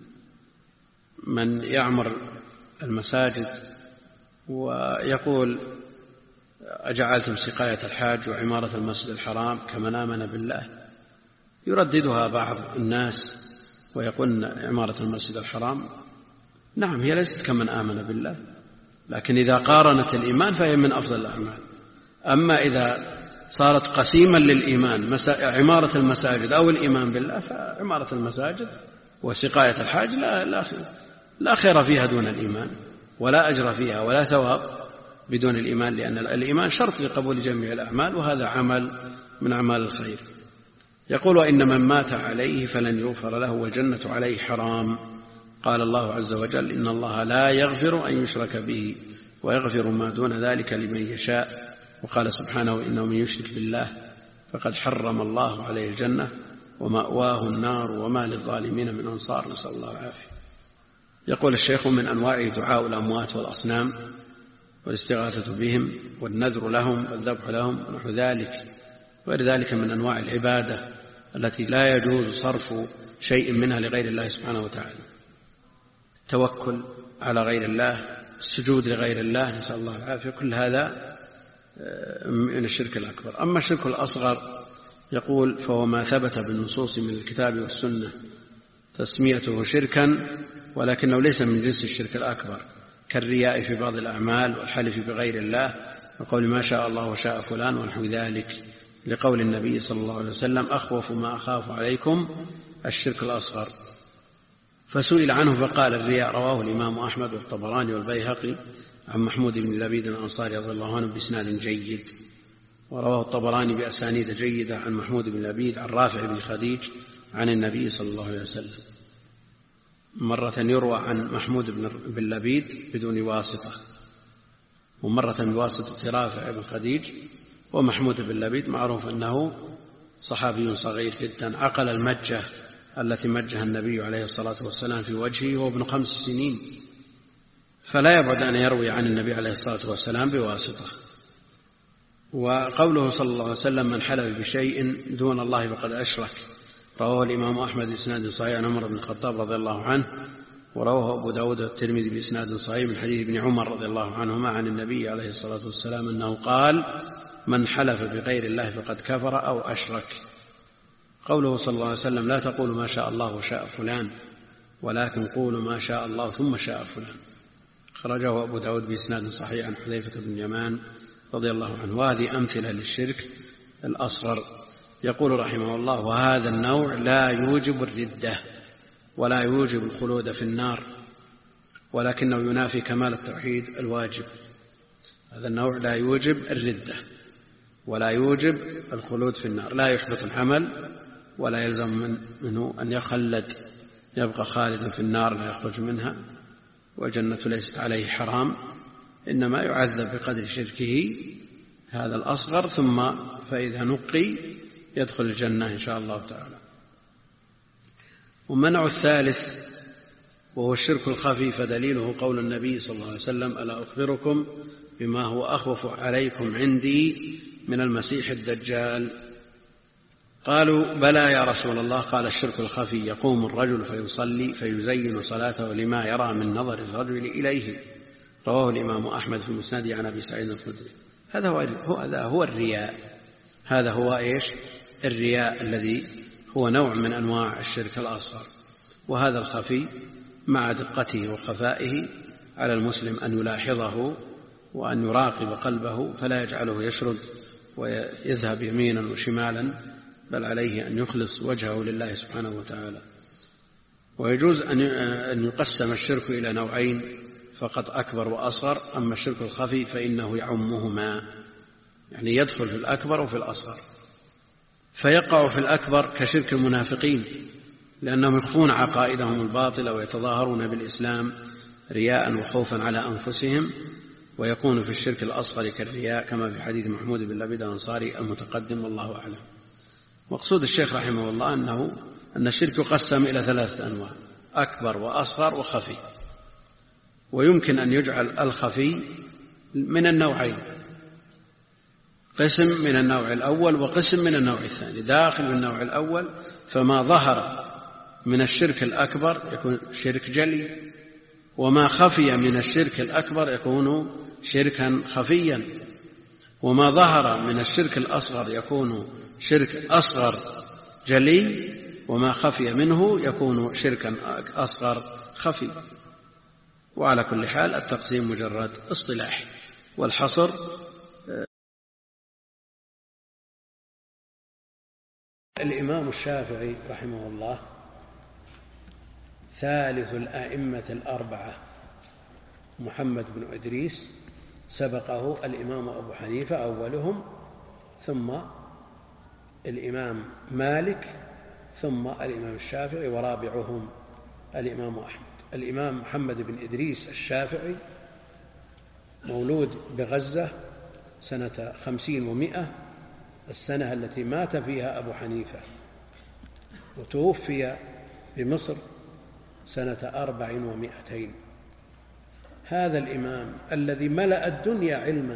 من يعمر المساجد ويقول: أجعلتم سقاية الحاج وعمارة المسجد الحرام كمن آمن بالله؟ يرددها بعض الناس ويقول: عمارة المسجد الحرام نعم هي ليست كمن آمن بالله، لكن إذا قارنت الإيمان فهي من أفضل الأعمال. أما إذا صارت قسيما للإيمان عمارة المساجد أو الإيمان بالله فعمارة المساجد وسقاية الحاج لا, لا, لا خير فيها دون الإيمان، ولا أجر فيها ولا ثواب بدون الإيمان، لأن الإيمان شرط لقبول جميع الأعمال، وهذا عمل من أعمال الخير. يقول: وإن من مات عليه فلن يغفر له والجنة عليه حرام. قال الله عز وجل: إن الله لا يغفر أن يشرك به ويغفر ما دون ذلك لمن يشاء. وقال سبحانه: إنه من يشرك بالله فقد حرم الله عليه الجنة ومأواه النار وما للظالمين من أنصار، نسأل الله العافية. يقول الشيخ: من أنواع دعاء الأموات والأصنام والاستغاثة بهم والنذر لهم والذبح لهم ونحو ذلك، وغير ذلك من أنواع العبادة التي لا يجوز صرف شيء منها لغير الله سبحانه وتعالى. التوكل على غير الله، السجود لغير الله، نسأل الله العافية، كل هذا من الشرك الأكبر. أما الشرك الأصغر يقول: فهو ما ثبت بالنصوص من الكتاب والسنة تسميته شركا، ولكنه ليس من جنس الشرك الأكبر، كالرياء في بعض الأعمال والحلف بغير الله وقول ما شاء الله وشاء فلان ونحو ذلك، لقول النبي صلى الله عليه وسلم: أخوف ما أخاف عليكم الشرك الأصغر. فسئل عنه فقال: الرياء. رواه الإمام أحمد والطبراني والبيهقي عن محمود بن لبيد الأنصاري رضي الله عنه بإسناد جيد، ورواه الطبراني بأسانيد جيدة عن محمود بن لبيد عن رافع بن خديج عن النبي صلى الله عليه وسلم. مرة يروى عن محمود بن لبيد بدون واسطة، ومرة بواسطة رافع بن خديج. ومحمود بن لبيد معروف أنه صحابي صغير جدا، عقل المجة التي مجها النبي عليه الصلاة والسلام في وجهه وهو ابن خمس سنين، فلا يبعد أن يروي عن النبي عليه الصلاة والسلام بواسطة. وقوله صلى الله عليه وسلم: من حلف بشيء دون الله فقد أشرك، رواه الإمام أحمد بإسناد صحيح عن عمر بن الخطاب رضي الله عنه، ورواه أبو داود والترمذي بإسناد صحيح من حديث ابن عمر رضي الله عنهما عن النبي عليه الصلاة والسلام أنه قال: من حلف بغير الله فقد كفر أو أشرك. قوله صلى الله عليه وسلم: لا تقولوا ما شاء الله وشاء فلان، ولكن قولوا ما شاء الله ثم شاء فلان، خرجه أبو داود بإسناد صحيح عن حذيفة بن اليمان رضي الله عنه. وهذه أمثلة للشرك الأصغر. يقول رحمه الله: وهذا النوع لا يوجب الردة ولا يوجب الخلود في النار، ولكنه ينافي كمال التوحيد الواجب. هذا النوع لا يوجب الردة ولا يوجب الخلود في النار، لا يحبط العمل ولا يلزم منه أن يخلد، يبقى خالدا في النار لا يخرج منها، والجنة ليست عليه حرام، إنما يعذب بقدر شركه هذا الأصغر، ثم فإذا نقي يدخل الجنة إن شاء الله تعالى. والمنع الثالث وهو الشرك الخفي، فدليله قول النبي صلى الله عليه وسلم: ألا أخبركم بما هو أخوف عليكم عندي من المسيح الدجال؟ قالوا: بلى يا رسول الله. قال: الشرك الخفي يقوم الرجل فيصلي فيزين صلاته لما يرى من نظر الرجل إليه، رواه الإمام أحمد في مسنده عن أبي سعيد الخدري. هذا هو هذا هو الرياء، هذا هو إيش؟ الرياء الذي هو نوع من أنواع الشرك الأصغر. وهذا الخفي مع دقته وخفائه على المسلم أن يلاحظه وأن يراقب قلبه، فلا يجعله يشرد ويذهب يمينا وشمالا، بل عليه أن يخلص وجهه لله سبحانه وتعالى. ويجوز أن يقسم الشرك إلى نوعين فقط: أكبر وأصغر. أما الشرك الخفي فإنه يعمهما، يعني يدخل في الأكبر وفي الأصغر. فيقع في الأكبر كشرك المنافقين، لأنهم يخفون عقائدهم الباطلة ويتظاهرون بالإسلام رياء وخوفا على أنفسهم. ويكون في الشرك الأصغر كالرياء، كما في حديث محمود بن لبيد الأنصاري المتقدم، والله أعلم. مقصود الشيخ رحمه الله أنه أن الشرك يقسم إلى ثلاثة أنواع: أكبر وأصغر وخفي. ويمكن أن يجعل الخفي من النوعين، قسم من النوع الأول وقسم من النوع الثاني. داخل في النوع الأول فما ظهر من الشرك الأكبر يكون شرك جلي، وما خفي من الشرك الأكبر يكون شركا خفيا، وما ظهر من الشرك الأصغر يكون شرك أصغر جلي، وما خفي منه يكون شركا أصغر خفي. وعلى كل حال التقسيم مجرد اصطلاح، والحصر الإمام الشافعي رحمه الله ثالث الأئمة الأربعة محمد بن إدريس، سبقه الإمام أبو حنيفة أولهم، ثم الإمام مالك، ثم الإمام الشافعي، ورابعهم الإمام أحمد. الإمام محمد بن إدريس الشافعي مولود بغزة سنة خمسين ومائة، السنة التي مات فيها أبو حنيفة، وتوفي بمصر سنة أربع ومائتين. هذا الإمام الذي ملأ الدنيا علما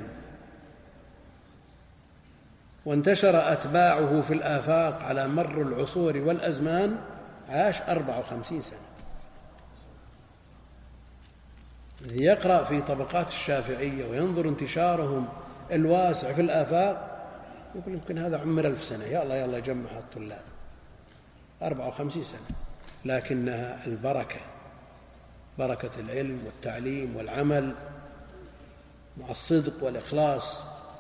وانتشر أتباعه في الآفاق على مر العصور والأزمان عاش أربع وخمسين سنة. الذي يقرأ في طبقات الشافعية وينظر انتشارهم الواسع في الآفاق يقول يمكن هذا عمر ألف سنة، يا الله يا الله يجمع الطلاب. أربع وخمسين سنة، لكنها البركة، بركة العلم والتعليم والعمل مع الصدق والإخلاص.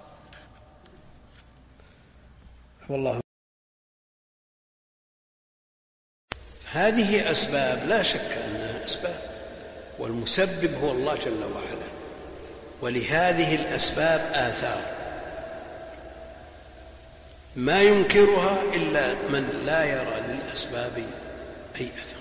والله هذه أسباب لا شك أنها أسباب، والمسبب هو الله جل وعلا، ولهذه الأسباب آثار ما ينكرها إلا من لا يرى للأسباب أي أثر.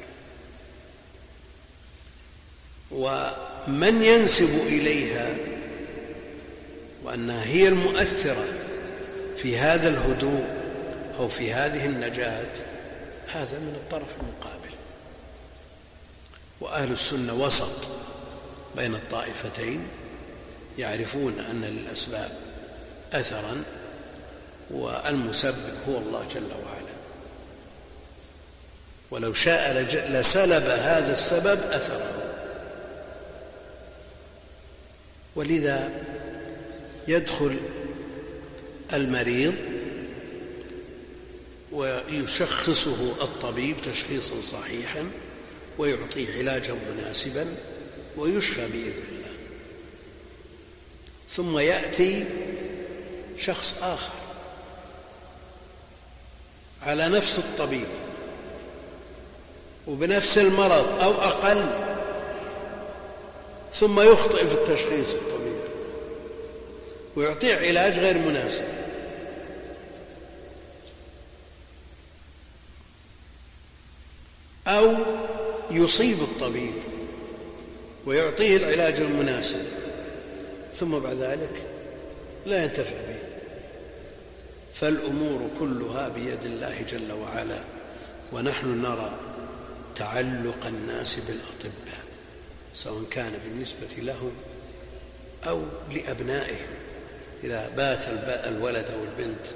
ومن ينسب إليها وأنها هي المؤثرة في هذا الهدوء أو في هذه النجاة هذا من الطرف المقابل. وأهل السنة وسط بين الطائفتين، يعرفون أن للأسباب أثرا والمسبب هو الله جل وعلا، ولو شاء لسلب هذا السبب أثره. ولذا يدخل المريض ويشخصه الطبيب تشخيصا صحيحا ويعطيه علاجا مناسبا ويشفى بإذن الله. ثم يأتي شخص آخر على نفس الطبيب وبنفس المرض أو أقل، ثم يخطئ في التشخيص الطبيب ويعطيه علاج غير مناسب، أو يصيب الطبيب ويعطيه العلاج المناسب ثم بعد ذلك لا ينتفع به. فالأمور كلها بيد الله جل وعلا، ونحن نرى تعلق الناس بالأطباء سواء كان بالنسبة لهم أو لأبنائهم. إذا بات الولد أو البنت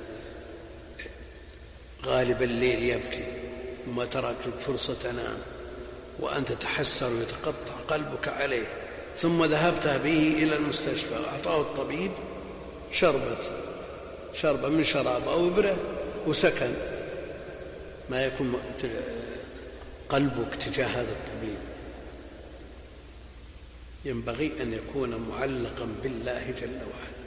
غالب الليل يبكي وما تركت فرصة تنام وأنت تحسر ويتقطع قلبك عليه، ثم ذهبت به إلى المستشفى وأعطاه الطبيب شربة شربة من شراب أو إبرة وسكن، ما يكون قلبك تجاه هذا الطبيب؟ ينبغي أن يكون معلقا بالله جل وعلا.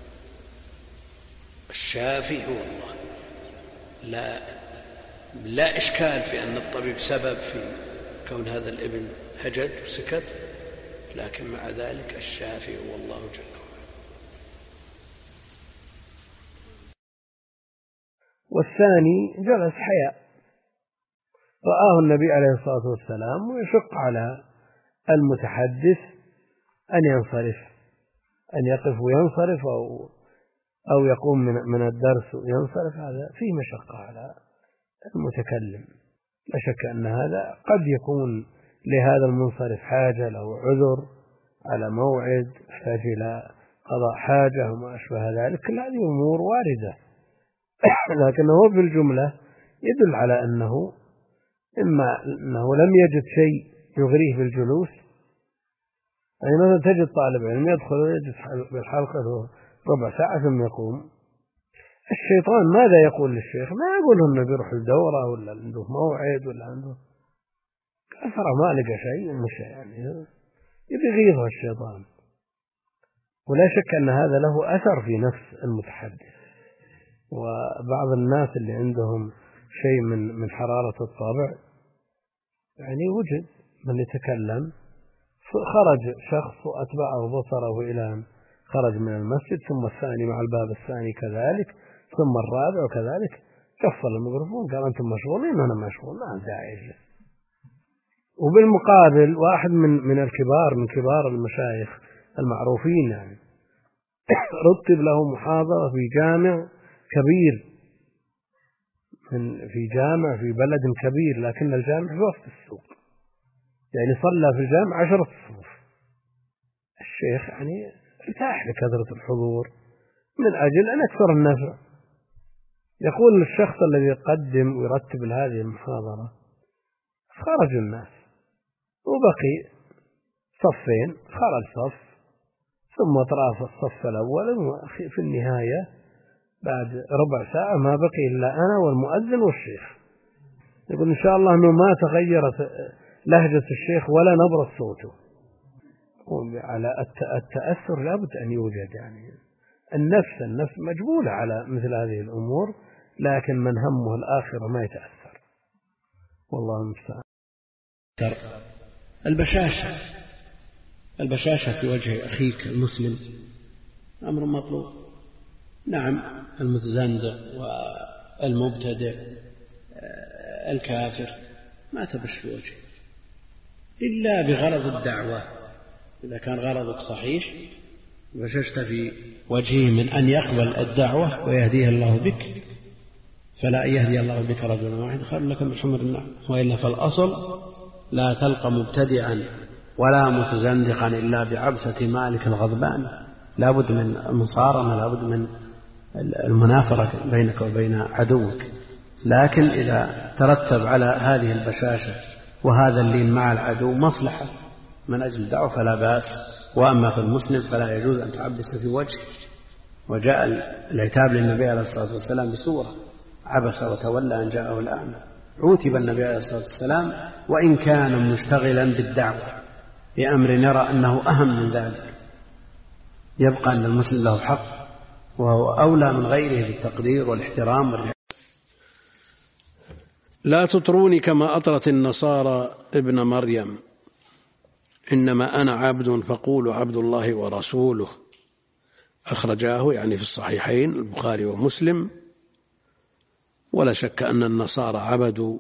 الشافي هو الله، لا لا إشكال في أن الطبيب سبب في كون هذا الابن هجد وسكت، لكن مع ذلك الشافي هو الله جل وعلا. والثاني جلس حياء، رآه النبي عليه الصلاة والسلام ويشق على المتحدث أن ينصرف، أن يقف وينصرف أو أو يقوم من من الدرس وينصرف، هذا فيه مشقة على المتكلم. لا شك أن هذا قد يكون لهذا المنصرف حاجة له عذر على موعد، يحتاج إلى قضاء حاجة وما أشبه ذلك، كل هذه أمور واردة. لكنه بالجملة يدل على أنه إما أنه لم يجد شيء يغريه بالجلوس، يعني مثلا تجد طالب علم يدخل ويجلس بالحلقة ربع ساعة ثم يقوم، الشيطان ماذا يقول للشيخ؟ ما يقول انه بيروح الدورة ولا عنده موعد ولا عنده كثر ما لقى شيء مش يعني يبي يغيظه الشيطان. ولا شك أن هذا له أثر في نفس المتحدث. وبعض الناس اللي عندهم شيء من من حرارة الطبع يعني وجد من يتكلم، خرج شخص وأتبعه بصره إلى أن خرج من المسجد، ثم الثاني مع الباب الثاني كذلك، ثم الرابع وكذلك، كفل الميكروفون قال أنتم مشغولين، أنا مشغول، ما داعي يجلس. وبالمقابل واحد من من الكبار من كبار المشايخ المعروفين يعني، رتب له محاضرة في جامع كبير، من في جامع في بلد كبير، لكن الجامع في وسط السوق، يعني صلى في الجامع عشرة صفوف. الشيخ يعني ارتاح لكثرة الحضور من أجل أن يكثر النفع. يقول الشخص الذي يقدم ويرتب لهذه المحاضرة: خرج الناس وبقي صفين، خرج صف ثم طراف الصف الأول، وفي النهاية بعد ربع ساعة ما بقي إلا أنا والمؤذن والشيخ. يقول إن شاء الله أنه ما تغيرت لهجة الشيخ ولا نبرة صوته. على التأثر لابد أن يوجد، يعني النفس النفس مجبولة على مثل هذه الأمور، لكن من همه الآخرة ما يتأثر، والله المستعان. البشاشة البشاشة في وجه أخيك المسلم أمر مطلوب. نعم، المتزندق والمبتدئ الكافر ما تبش في وجهه إلا بغرض الدعوة. إذا كان غرضك صحيح بششت في وجهه من أن يقبل الدعوة ويهديه الله بك، فلا يهدي الله بك رجلا واحد خير لك من حمر النعم. وإلا فالأصل لا تلقى مبتدعا ولا متزندقا إلا بعبثة مالك الغضبان. لا بد من المصارمة، لا بد من المنافرة بينك وبين عدوك. لكن إذا ترتب على هذه البشاشة وهذا اللين مع العدو مصلحة من أجل الدعوة فلا بأس. وأما في المسلم فلا يجوز أن تعبس في وجهه. وجاء العتاب للنبي عليه الصلاة والسلام بسورة: عبس وتولى أن جاءه الأعمى. عوتب النبي عليه الصلاة والسلام وإن كان مشتغلا بالدعوة بأمر يرى أنه أهم من ذلك. يبقى أن المسلم له حق وهو أولى من غيره بالتقدير والاحترام والرعاية. لا تطروني كما أطرت النصارى ابن مريم، إنما أنا عبد فقولوا عبد الله ورسوله. أخرجاه يعني في الصحيحين البخاري ومسلم. ولا شك أن النصارى عبدوا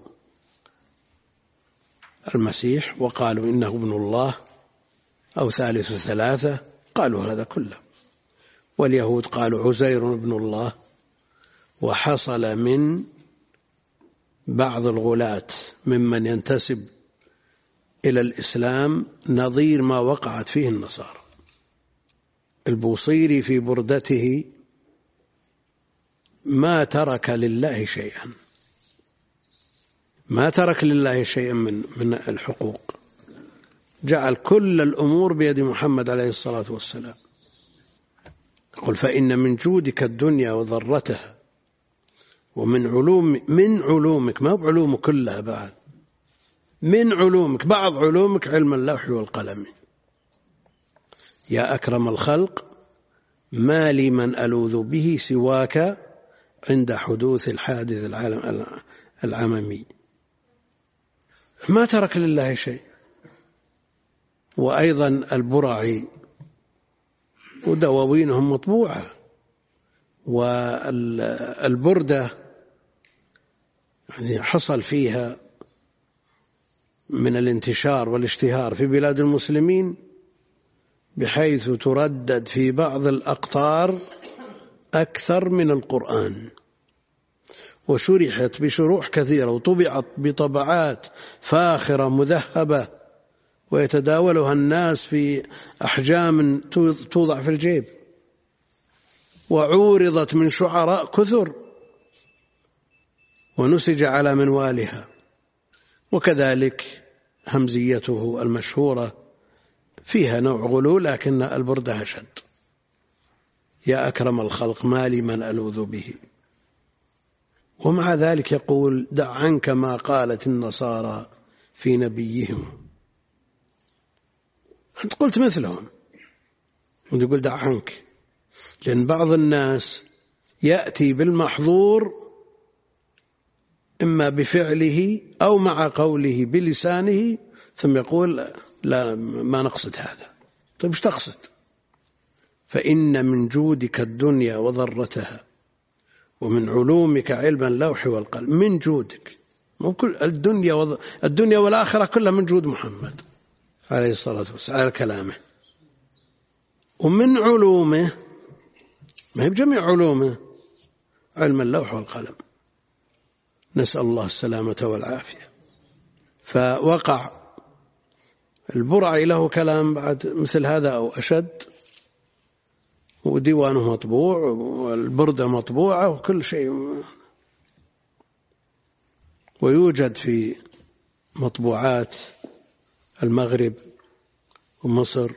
المسيح وقالوا إنه ابن الله أو ثالث ثلاثة، قالوا هذا كله. واليهود قالوا عزير ابن الله. وحصل من بعض الغلاة ممن ينتسب إلى الإسلام نظير ما وقعت فيه النصارى. البوصيري في بردته ما ترك لله شيئا، ما ترك لله شيئا من من الحقوق، جعل كل الأمور بيد محمد عليه الصلاة والسلام. قل فإن من جودك الدنيا وضرتها ومن علوم من علومك، ما بعلوم كلها بعد، من علومك بعض علومك علم اللوح والقلم. يا أكرم الخلق ما لي من ألوذ به سواك عند حدوث الحادث العالم العممي. ما ترك لله شيء. وأيضا البرعي ودواوينهم مطبوعة. والبردة يعني حصل فيها من الانتشار والاشتهار في بلاد المسلمين بحيث تردد في بعض الأقطار أكثر من القرآن، وشرحت بشروح كثيرة وطبعت بطبعات فاخرة مذهبة ويتداولها الناس في أحجام توضع في الجيب، وعورضت من شعراء كثر ونسج على منوالها. وكذلك همزيته المشهورة فيها نوع غلو، لكن البردة أشد. يا أكرم الخلق ما لي من ألوذ به. ومع ذلك يقول دع عنك ما قالت النصارى في نبيهم. أنت قلت مثلهم وتقول دع عنك، لأن بعض الناس يأتي بالمحظور إما بفعله أو مع قوله بلسانه ثم يقول لا ما نقصد هذا. طيب ايش تقصد؟ فإن من جودك الدنيا وضرتها ومن علومك علم اللوح والقلم. من جودك، مو كل الدنيا وض... الدنيا والآخرة كلها من جود محمد عليه الصلاة والسلام على كلامه. ومن علومه، ما هي بجميع علومه، علم اللوح والقلم، نسأل الله السلامة والعافية. فوقع البرعي له كلام بعد مثل هذا أو أشد، وديوانه مطبوع والبردة مطبوعة وكل شيء، ويوجد في مطبوعات المغرب ومصر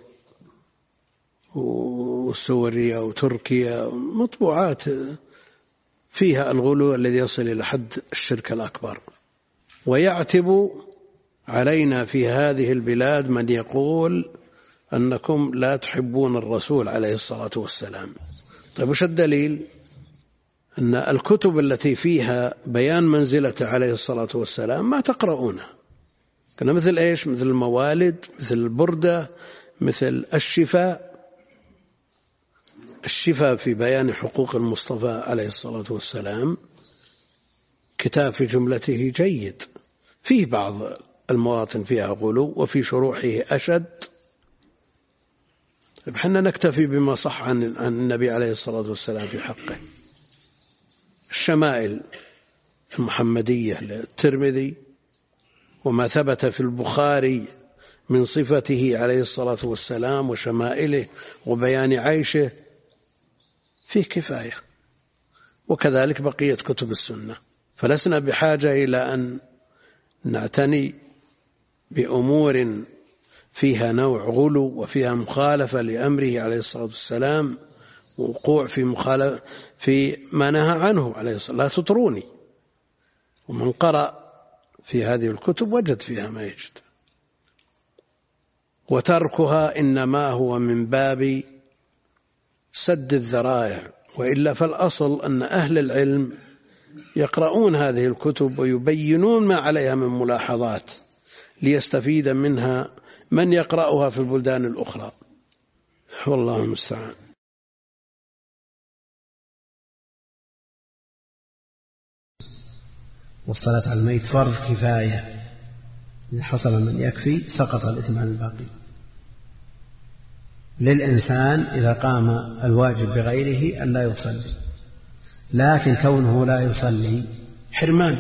والسورية وتركيا مطبوعات فيها الغلو الذي يصل إلى حد الشرك الأكبر. ويعتب علينا في هذه البلاد من يقول أنكم لا تحبون الرسول عليه الصلاة والسلام. طيب وش الدليل؟ أن الكتب التي فيها بيان منزلته عليه الصلاة والسلام ما تقرؤونها، كان مثل إيش؟ مثل الموالد، مثل البردة، مثل الشفاء. الشفاء في بيان حقوق المصطفى عليه الصلاة والسلام كتاب في جملته جيد، فيه بعض المواطن فيها غلو وفي شروحه أشد. احنا نكتفي بما صح عن النبي عليه الصلاة والسلام في حقه. الشمائل المحمدية للترمذي وما ثبت في البخاري من صفته عليه الصلاة والسلام وشمائله وبيان عيشه فيه كفاية، وكذلك بقية كتب السنة. فلسنا بحاجة إلى أن نعتني بأمور فيها نوع غلو وفيها مخالفة لأمره عليه الصلاة والسلام، وقوع في مخالفة في ما نهى عنه عليه الصلاة. لا تطروني. ومن قرأ في هذه الكتب وجد فيها ما يجد، وتركها إنما هو من باب سد الذرائع، وإلا فالأصل أن أهل العلم يقرؤون هذه الكتب ويبينون ما عليها من ملاحظات ليستفيد منها من يقرأها في البلدان الأخرى، والله المستعان. والصلاة على الميت فرض كفاية، إذا حصل من يكفي سقط الإثم عن الباقي. للإنسان إذا قام الواجب بغيره أن لا يصلي، لكن كونه لا يصلي حرمان،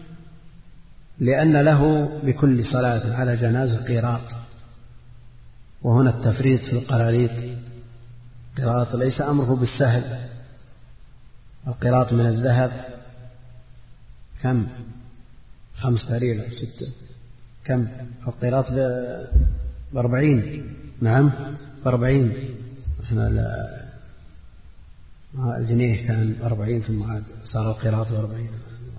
لأن له بكل صلاة على جنازة قيراط. وهنا التفريط في القراريط. قيراط ليس أمره بالسهل. القيراط من الذهب كم؟ خمسة ريال ستة كم؟ القيراط بأربعين. نعم بأربعين. احنا الجنيه كان أربعين ثم عاد صار القيراط بأربعين.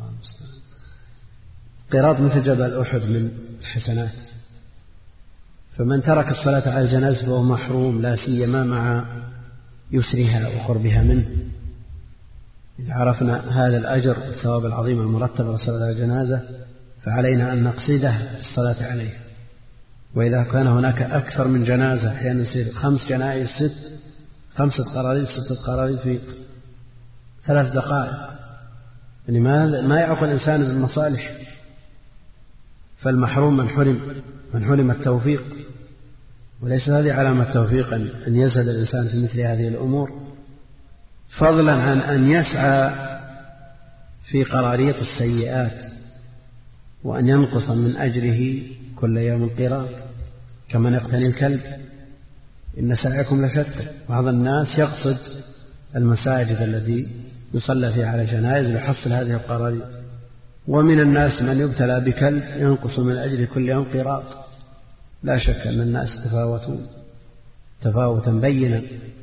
قيراط مثل جبل أحد من الحسنات. فمن ترك الصلاة على الجنازة فهو محروم، لا سيما مع يسرها وقربها منه. إذا عرفنا هذا الأجر والثواب العظيم المرتب على الصلاة على الجنازة فعلينا أن نقصده الصلاة عليه. وإذا كان هناك أكثر من جنازة، أحيانا يصير خمس جنائز ست خمسة قراريط ستة قراريط في ثلاث دقائق، يعني ما ما يعرف الإنسان بالمصالح. فالمحروم من حرم من حرم التوفيق، وليس هذه علامة توفيق أن يزهد الإنسان في مثل هذه الأمور، فضلا عن أن يسعى في قراريط السيئات وأن ينقص من أجره كل يوم قيراط كمن يقتني الكلب. إن سعيكم لشتى. بعض الناس يقصد المساجد التي يصلى فيها على جنائز ليحصل هذه القراريط. ومن الناس من يبتلى بكلب ينقص من أجره كل يوم قيراط. لا شك أن الناس تفاوتون تفاوتا بينا.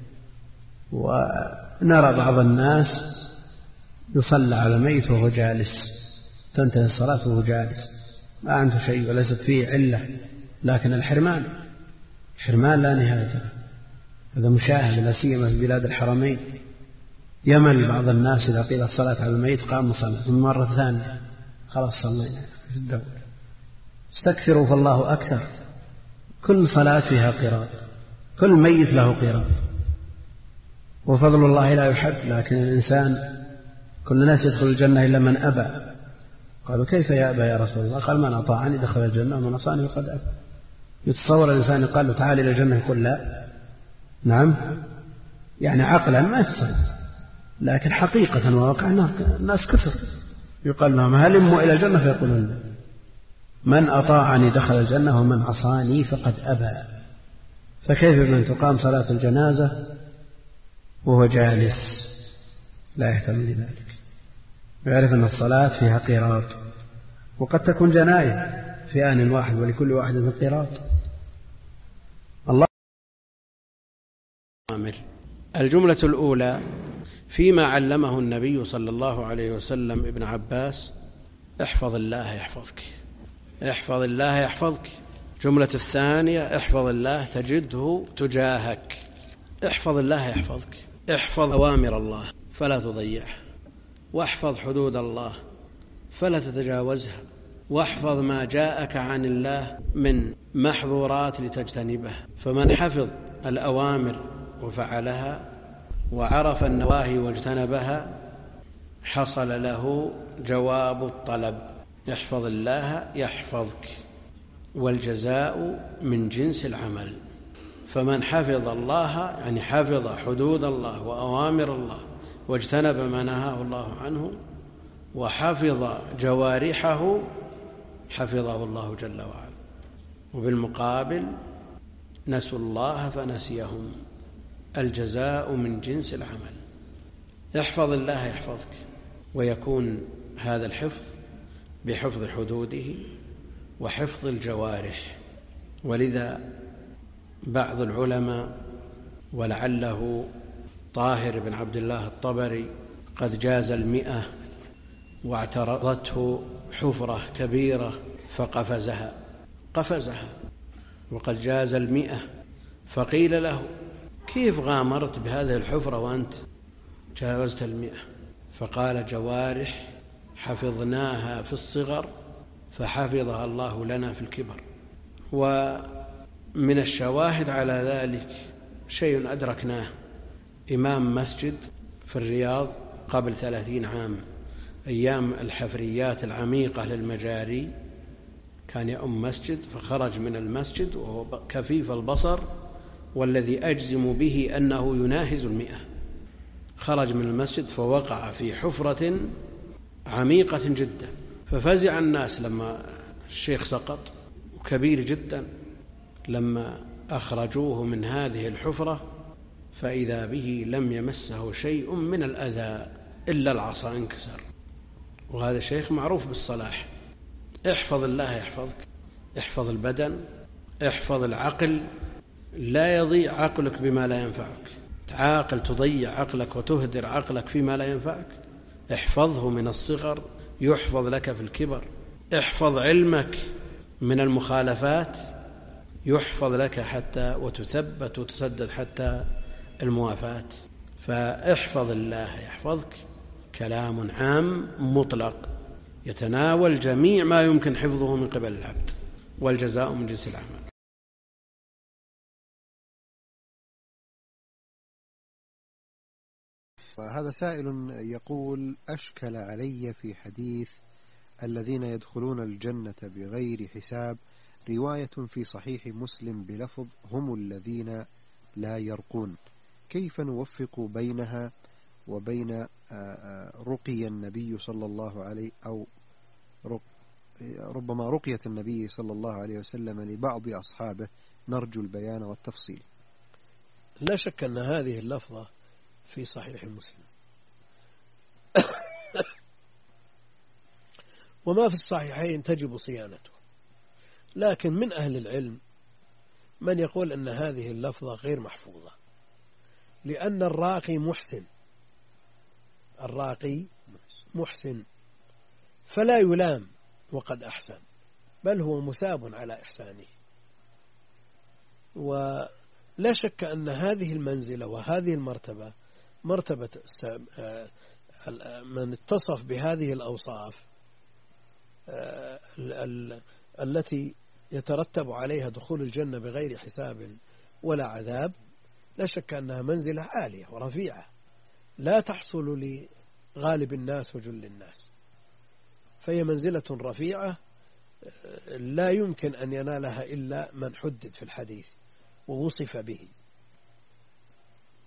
ونرى بعض الناس يصلى على ميت وهو جالس، تنتهي الصلاة وهو جالس، ما عنده شيء وليست فيه علة، لكن الحرمان حرمان لا نهاية له. هذا مشاهد لا سيما في بلاد الحرمين. يمل بعض الناس إذا قيل الصلاة على الميت قام صلاة ثم مرة ثانية خلاص صلينا في الدولة. استكثروا فالله أكثر. كل صلاة فيها قراءة، كل ميت له قراءة، وفضل الله لا يحد. لكن الإنسان كل الناس يدخل الجنة إلا من أبى. قالوا كيف يأبى يا رسول الله؟ قال من أطاعني دخل الجنة ومن عصاني فقد أبى. يتصور الإنسان يقال له تعال إلى الجنة يقول لا، نعم، يعني عقلا ما يتصل، لكن حقيقة وواقعا الناس كثر يقال لهم هلموا إلى الجنة فيقولون من أطاعني دخل الجنة ومن عصاني فقد أبى. فكيف بمن تقام صلاة الجنازة وهو جالس لا يهتم لذلك، ويعرف أن الصلاة فيها قيراط، وقد تكون جنائز في آن واحد ولكل واحد من قيراط. الله. الجملة الأولى فيما علمه النبي صلى الله عليه وسلم ابن عباس: احفظ الله يحفظك، احفظ الله يحفظك. جملة الثانية: احفظ الله تجده تجاهك، احفظ الله يحفظك. احفظ أوامر الله فلا تضيعها، واحفظ حدود الله فلا تتجاوزها، واحفظ ما جاءك عن الله من محظورات لتجتنبها. فمن حفظ الأوامر وفعلها وعرف النواهي واجتنبها حصل له جواب الطلب: احفظ الله يحفظك، والجزاء من جنس العمل. فمن حفظ الله يعني حفظ حدود الله وأوامر الله واجتنب ما نهاه الله عنه وحفظ جوارحه حفظه الله جل وعلا. وبالمقابل نسوا الله فنسيهم، الجزاء من جنس العمل. احفظ الله يحفظك، ويكون هذا الحفظ بحفظ حدوده وحفظ الجوارح. ولذا بعض العلماء ولعله طاهر بن عبد الله الطبري قد جاز المئة واعترضته حفرة كبيرة فقفزها قفزها وقد جاز المئة، فقيل له: كيف غامرت بهذه الحفرة وأنت جاوزت المئة؟ فقال: جوارح حفظناها في الصغر فحفظها الله لنا في الكبر. ومن الشواهد على ذلك شيء أدركناه: إمام مسجد في الرياض قبل ثلاثين عام أيام الحفريات العميقة للمجاري، كان يؤم مسجد فخرج من المسجد وهو كفيف البصر، والذي أجزم به أنه يناهز المئة. خرج من المسجد فوقع في حفرة عميقة جدا، ففزع الناس لما الشيخ سقط، وكبير جدا. لما أخرجوه من هذه الحفرة فإذا به لم يمسه شيء من الأذى إلا العصا انكسر. وهذا الشيخ معروف بالصلاح. احفظ الله يحفظك، احفظ البدن، احفظ العقل، لا يضيع عقلك بما لا ينفعك. تعاقل تضيع عقلك وتهدر عقلك فيما لا ينفعك، احفظه من الصغر يحفظ لك في الكبر. احفظ علمك من المخالفات يحفظ لك حتى وتثبت وتسدد حتى الموافاة. فاحفظ الله يحفظك كلام عام مطلق يتناول جميع ما يمكن حفظه من قبل العبد، والجزاء من جنس الأعمال. وهذا سائل يقول: أشكل علي في حديث الذين يدخلون الجنة بغير حساب رواية في صحيح مسلم بلفظ هم الذين لا يرقون، كيف نوفق بينها وبين رقي النبي صلى الله عليه أو ربما رقية النبي صلى الله عليه وسلم لبعض أصحابه؟ نرجو البيان والتفصيل. لا شك أن هذه اللفظة في صحيح مسلم وما في الصحيحين تجب صيانته، لكن من أهل العلم من يقول أن هذه اللفظة غير محفوظة، لأن الراقي محسن، الراقي محسن فلا يلام وقد أحسن، بل هو مثاب على إحسانه. ولا شك أن هذه المنزلة وهذه المرتبة مرتبة من اتصف بهذه الأوصاف التي يترتب عليها دخول الجنة بغير حساب ولا عذاب، لا شك أنها منزلة عالية ورفيعة لا تحصل لغالب الناس وجل الناس، فهي منزلة رفيعة لا يمكن أن ينالها إلا من حدد في الحديث ووصف به.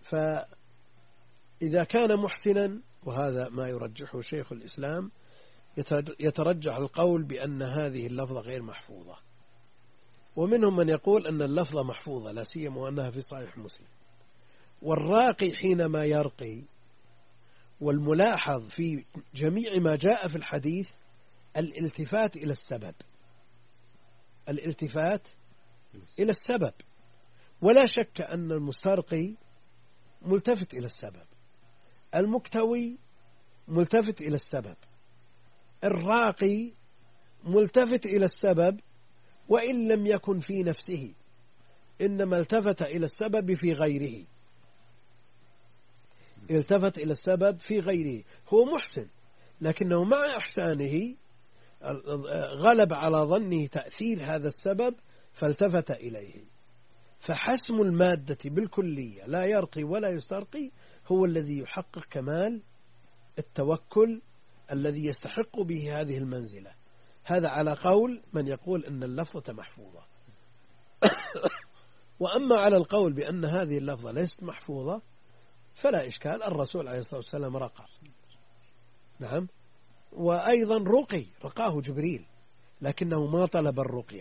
فإذا كان محسنا، وهذا ما يرجحه شيخ الإسلام، يترجح القول بأن هذه اللفظة غير محفوظة، ومنهم من يقول أن اللفظة محفوظة لا سيما وأنها في صحيح مسلم. والراقي حينما يرقي، والملاحظ في جميع ما جاء في الحديث الالتفات إلى السبب، الالتفات إلى السبب، ولا شك أن المسترقي ملتفت إلى السبب، المكتوي ملتفت إلى السبب، الراقي ملتفت إلى السبب وإن لم يكن في نفسه، إنما التفت إلى السبب في غيره، التفت إلى السبب في غيره. هو محسن، لكنه مع إحسانه غلب على ظنه تأثير هذا السبب فالتفت إليه. فحسم المادة بالكلية لا يرقي ولا يسترقي هو الذي يحقق كمال التوكل الذي يستحق به هذه المنزلة. هذا على قول من يقول أن اللفظة محفوظة. وأما على القول بأن هذه اللفظة ليست محفوظة فلا إشكال، الرسول عليه الصلاة والسلام رقى، نعم، وأيضا رقي، رقاه جبريل، لكنه ما طلب الرقية،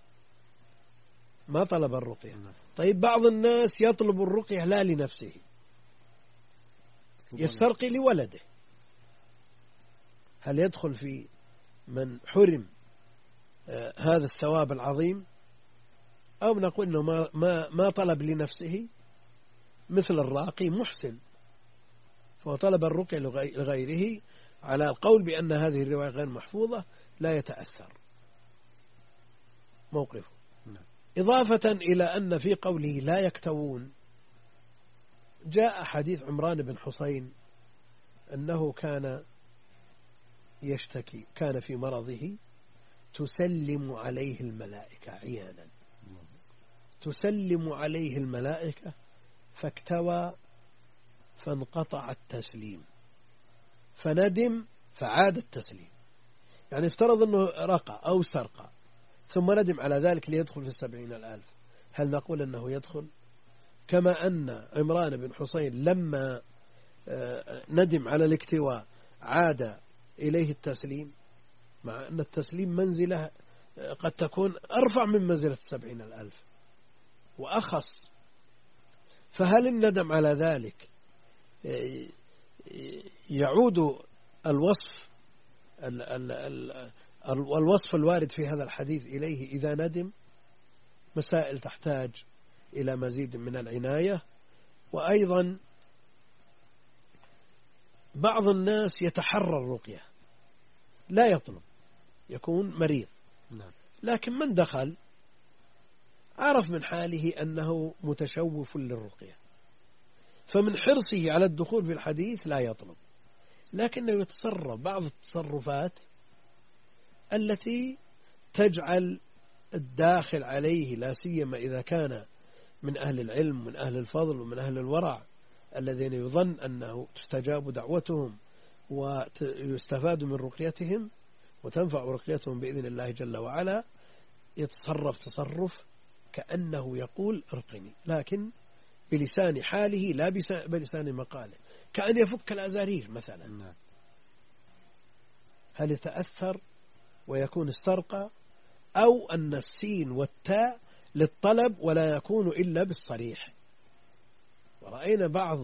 ما طلب الرقية. طيب بعض الناس يطلب الرقية لا لنفسه، يسترقي لولده، هل يدخل في من حرم آه هذا الثواب العظيم؟ أو نقول أنه ما, ما, ما طلب لنفسه، مثل الراقي محسن فهو طلب الرقية لغيره، على القول بأن هذه الرواية غير محفوظة لا يتأثر موقفه. إضافة إلى أن في قوله لا يكتوون جاء حديث عمران بن حسين أنه كان يشتكي، كان في مرضه تسلم عليه الملائكة عيانا، تسلم عليه الملائكة، فاكتوى فانقطع التسليم، فندم فعاد التسليم. يعني افترض أنه رقى أو سرقى ثم ندم على ذلك ليدخل في السبعين الألف، هل نقول أنه يدخل؟ كما أن عمران بن حسين لما ندم على الاكتواء عاد إليه التسليم، مع أن التسليم منزلة قد تكون أرفع من منزلة السبعين الألف وأخص. فهل الندم على ذلك يعود الوصف الوصف الوارد في هذا الحديث إليه إذا ندم؟ مسائل تحتاج إلى مزيد من العناية. وأيضا بعض الناس يتحرى الرقية لا يطلب، يكون مريض، لكن من دخل عرف من حاله أنه متشوف للرقية، فمن حرصه على الدخول في الحديث لا يطلب، لكنه يتصرف بعض التصرفات التي تجعل الداخل عليه، لا سيما إذا كان من أهل العلم ومن أهل الفضل ومن أهل الورع الذين يظن أنه تستجاب دعوتهم ويستفاد من رقيتهم وتنفع رقيتهم بإذن الله جل وعلا، يتصرف تصرف كأنه يقول ارقني، لكن بلسان حاله لا بلسان مقاله، كأن يفك الأزارير مثلا. هل يتأثر ويكون استرقى، أو أن السين والتاء للطلب ولا يكون إلا بالصريح؟ ورأينا بعض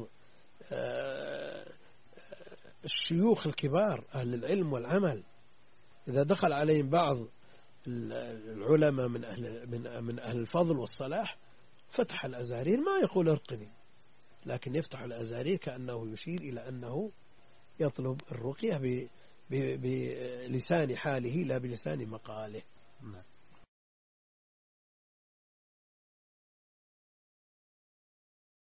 الشيوخ الكبار أهل العلم والعمل إذا دخل عليهم بعض العلماء من أهل, من, من أهل الفضل والصلاح فتح الأزارير، ما يقول ارقني، لكن يفتح الأزارير كأنه يشير إلى أنه يطلب الرقية بلسان حاله لا بلسان مقاله.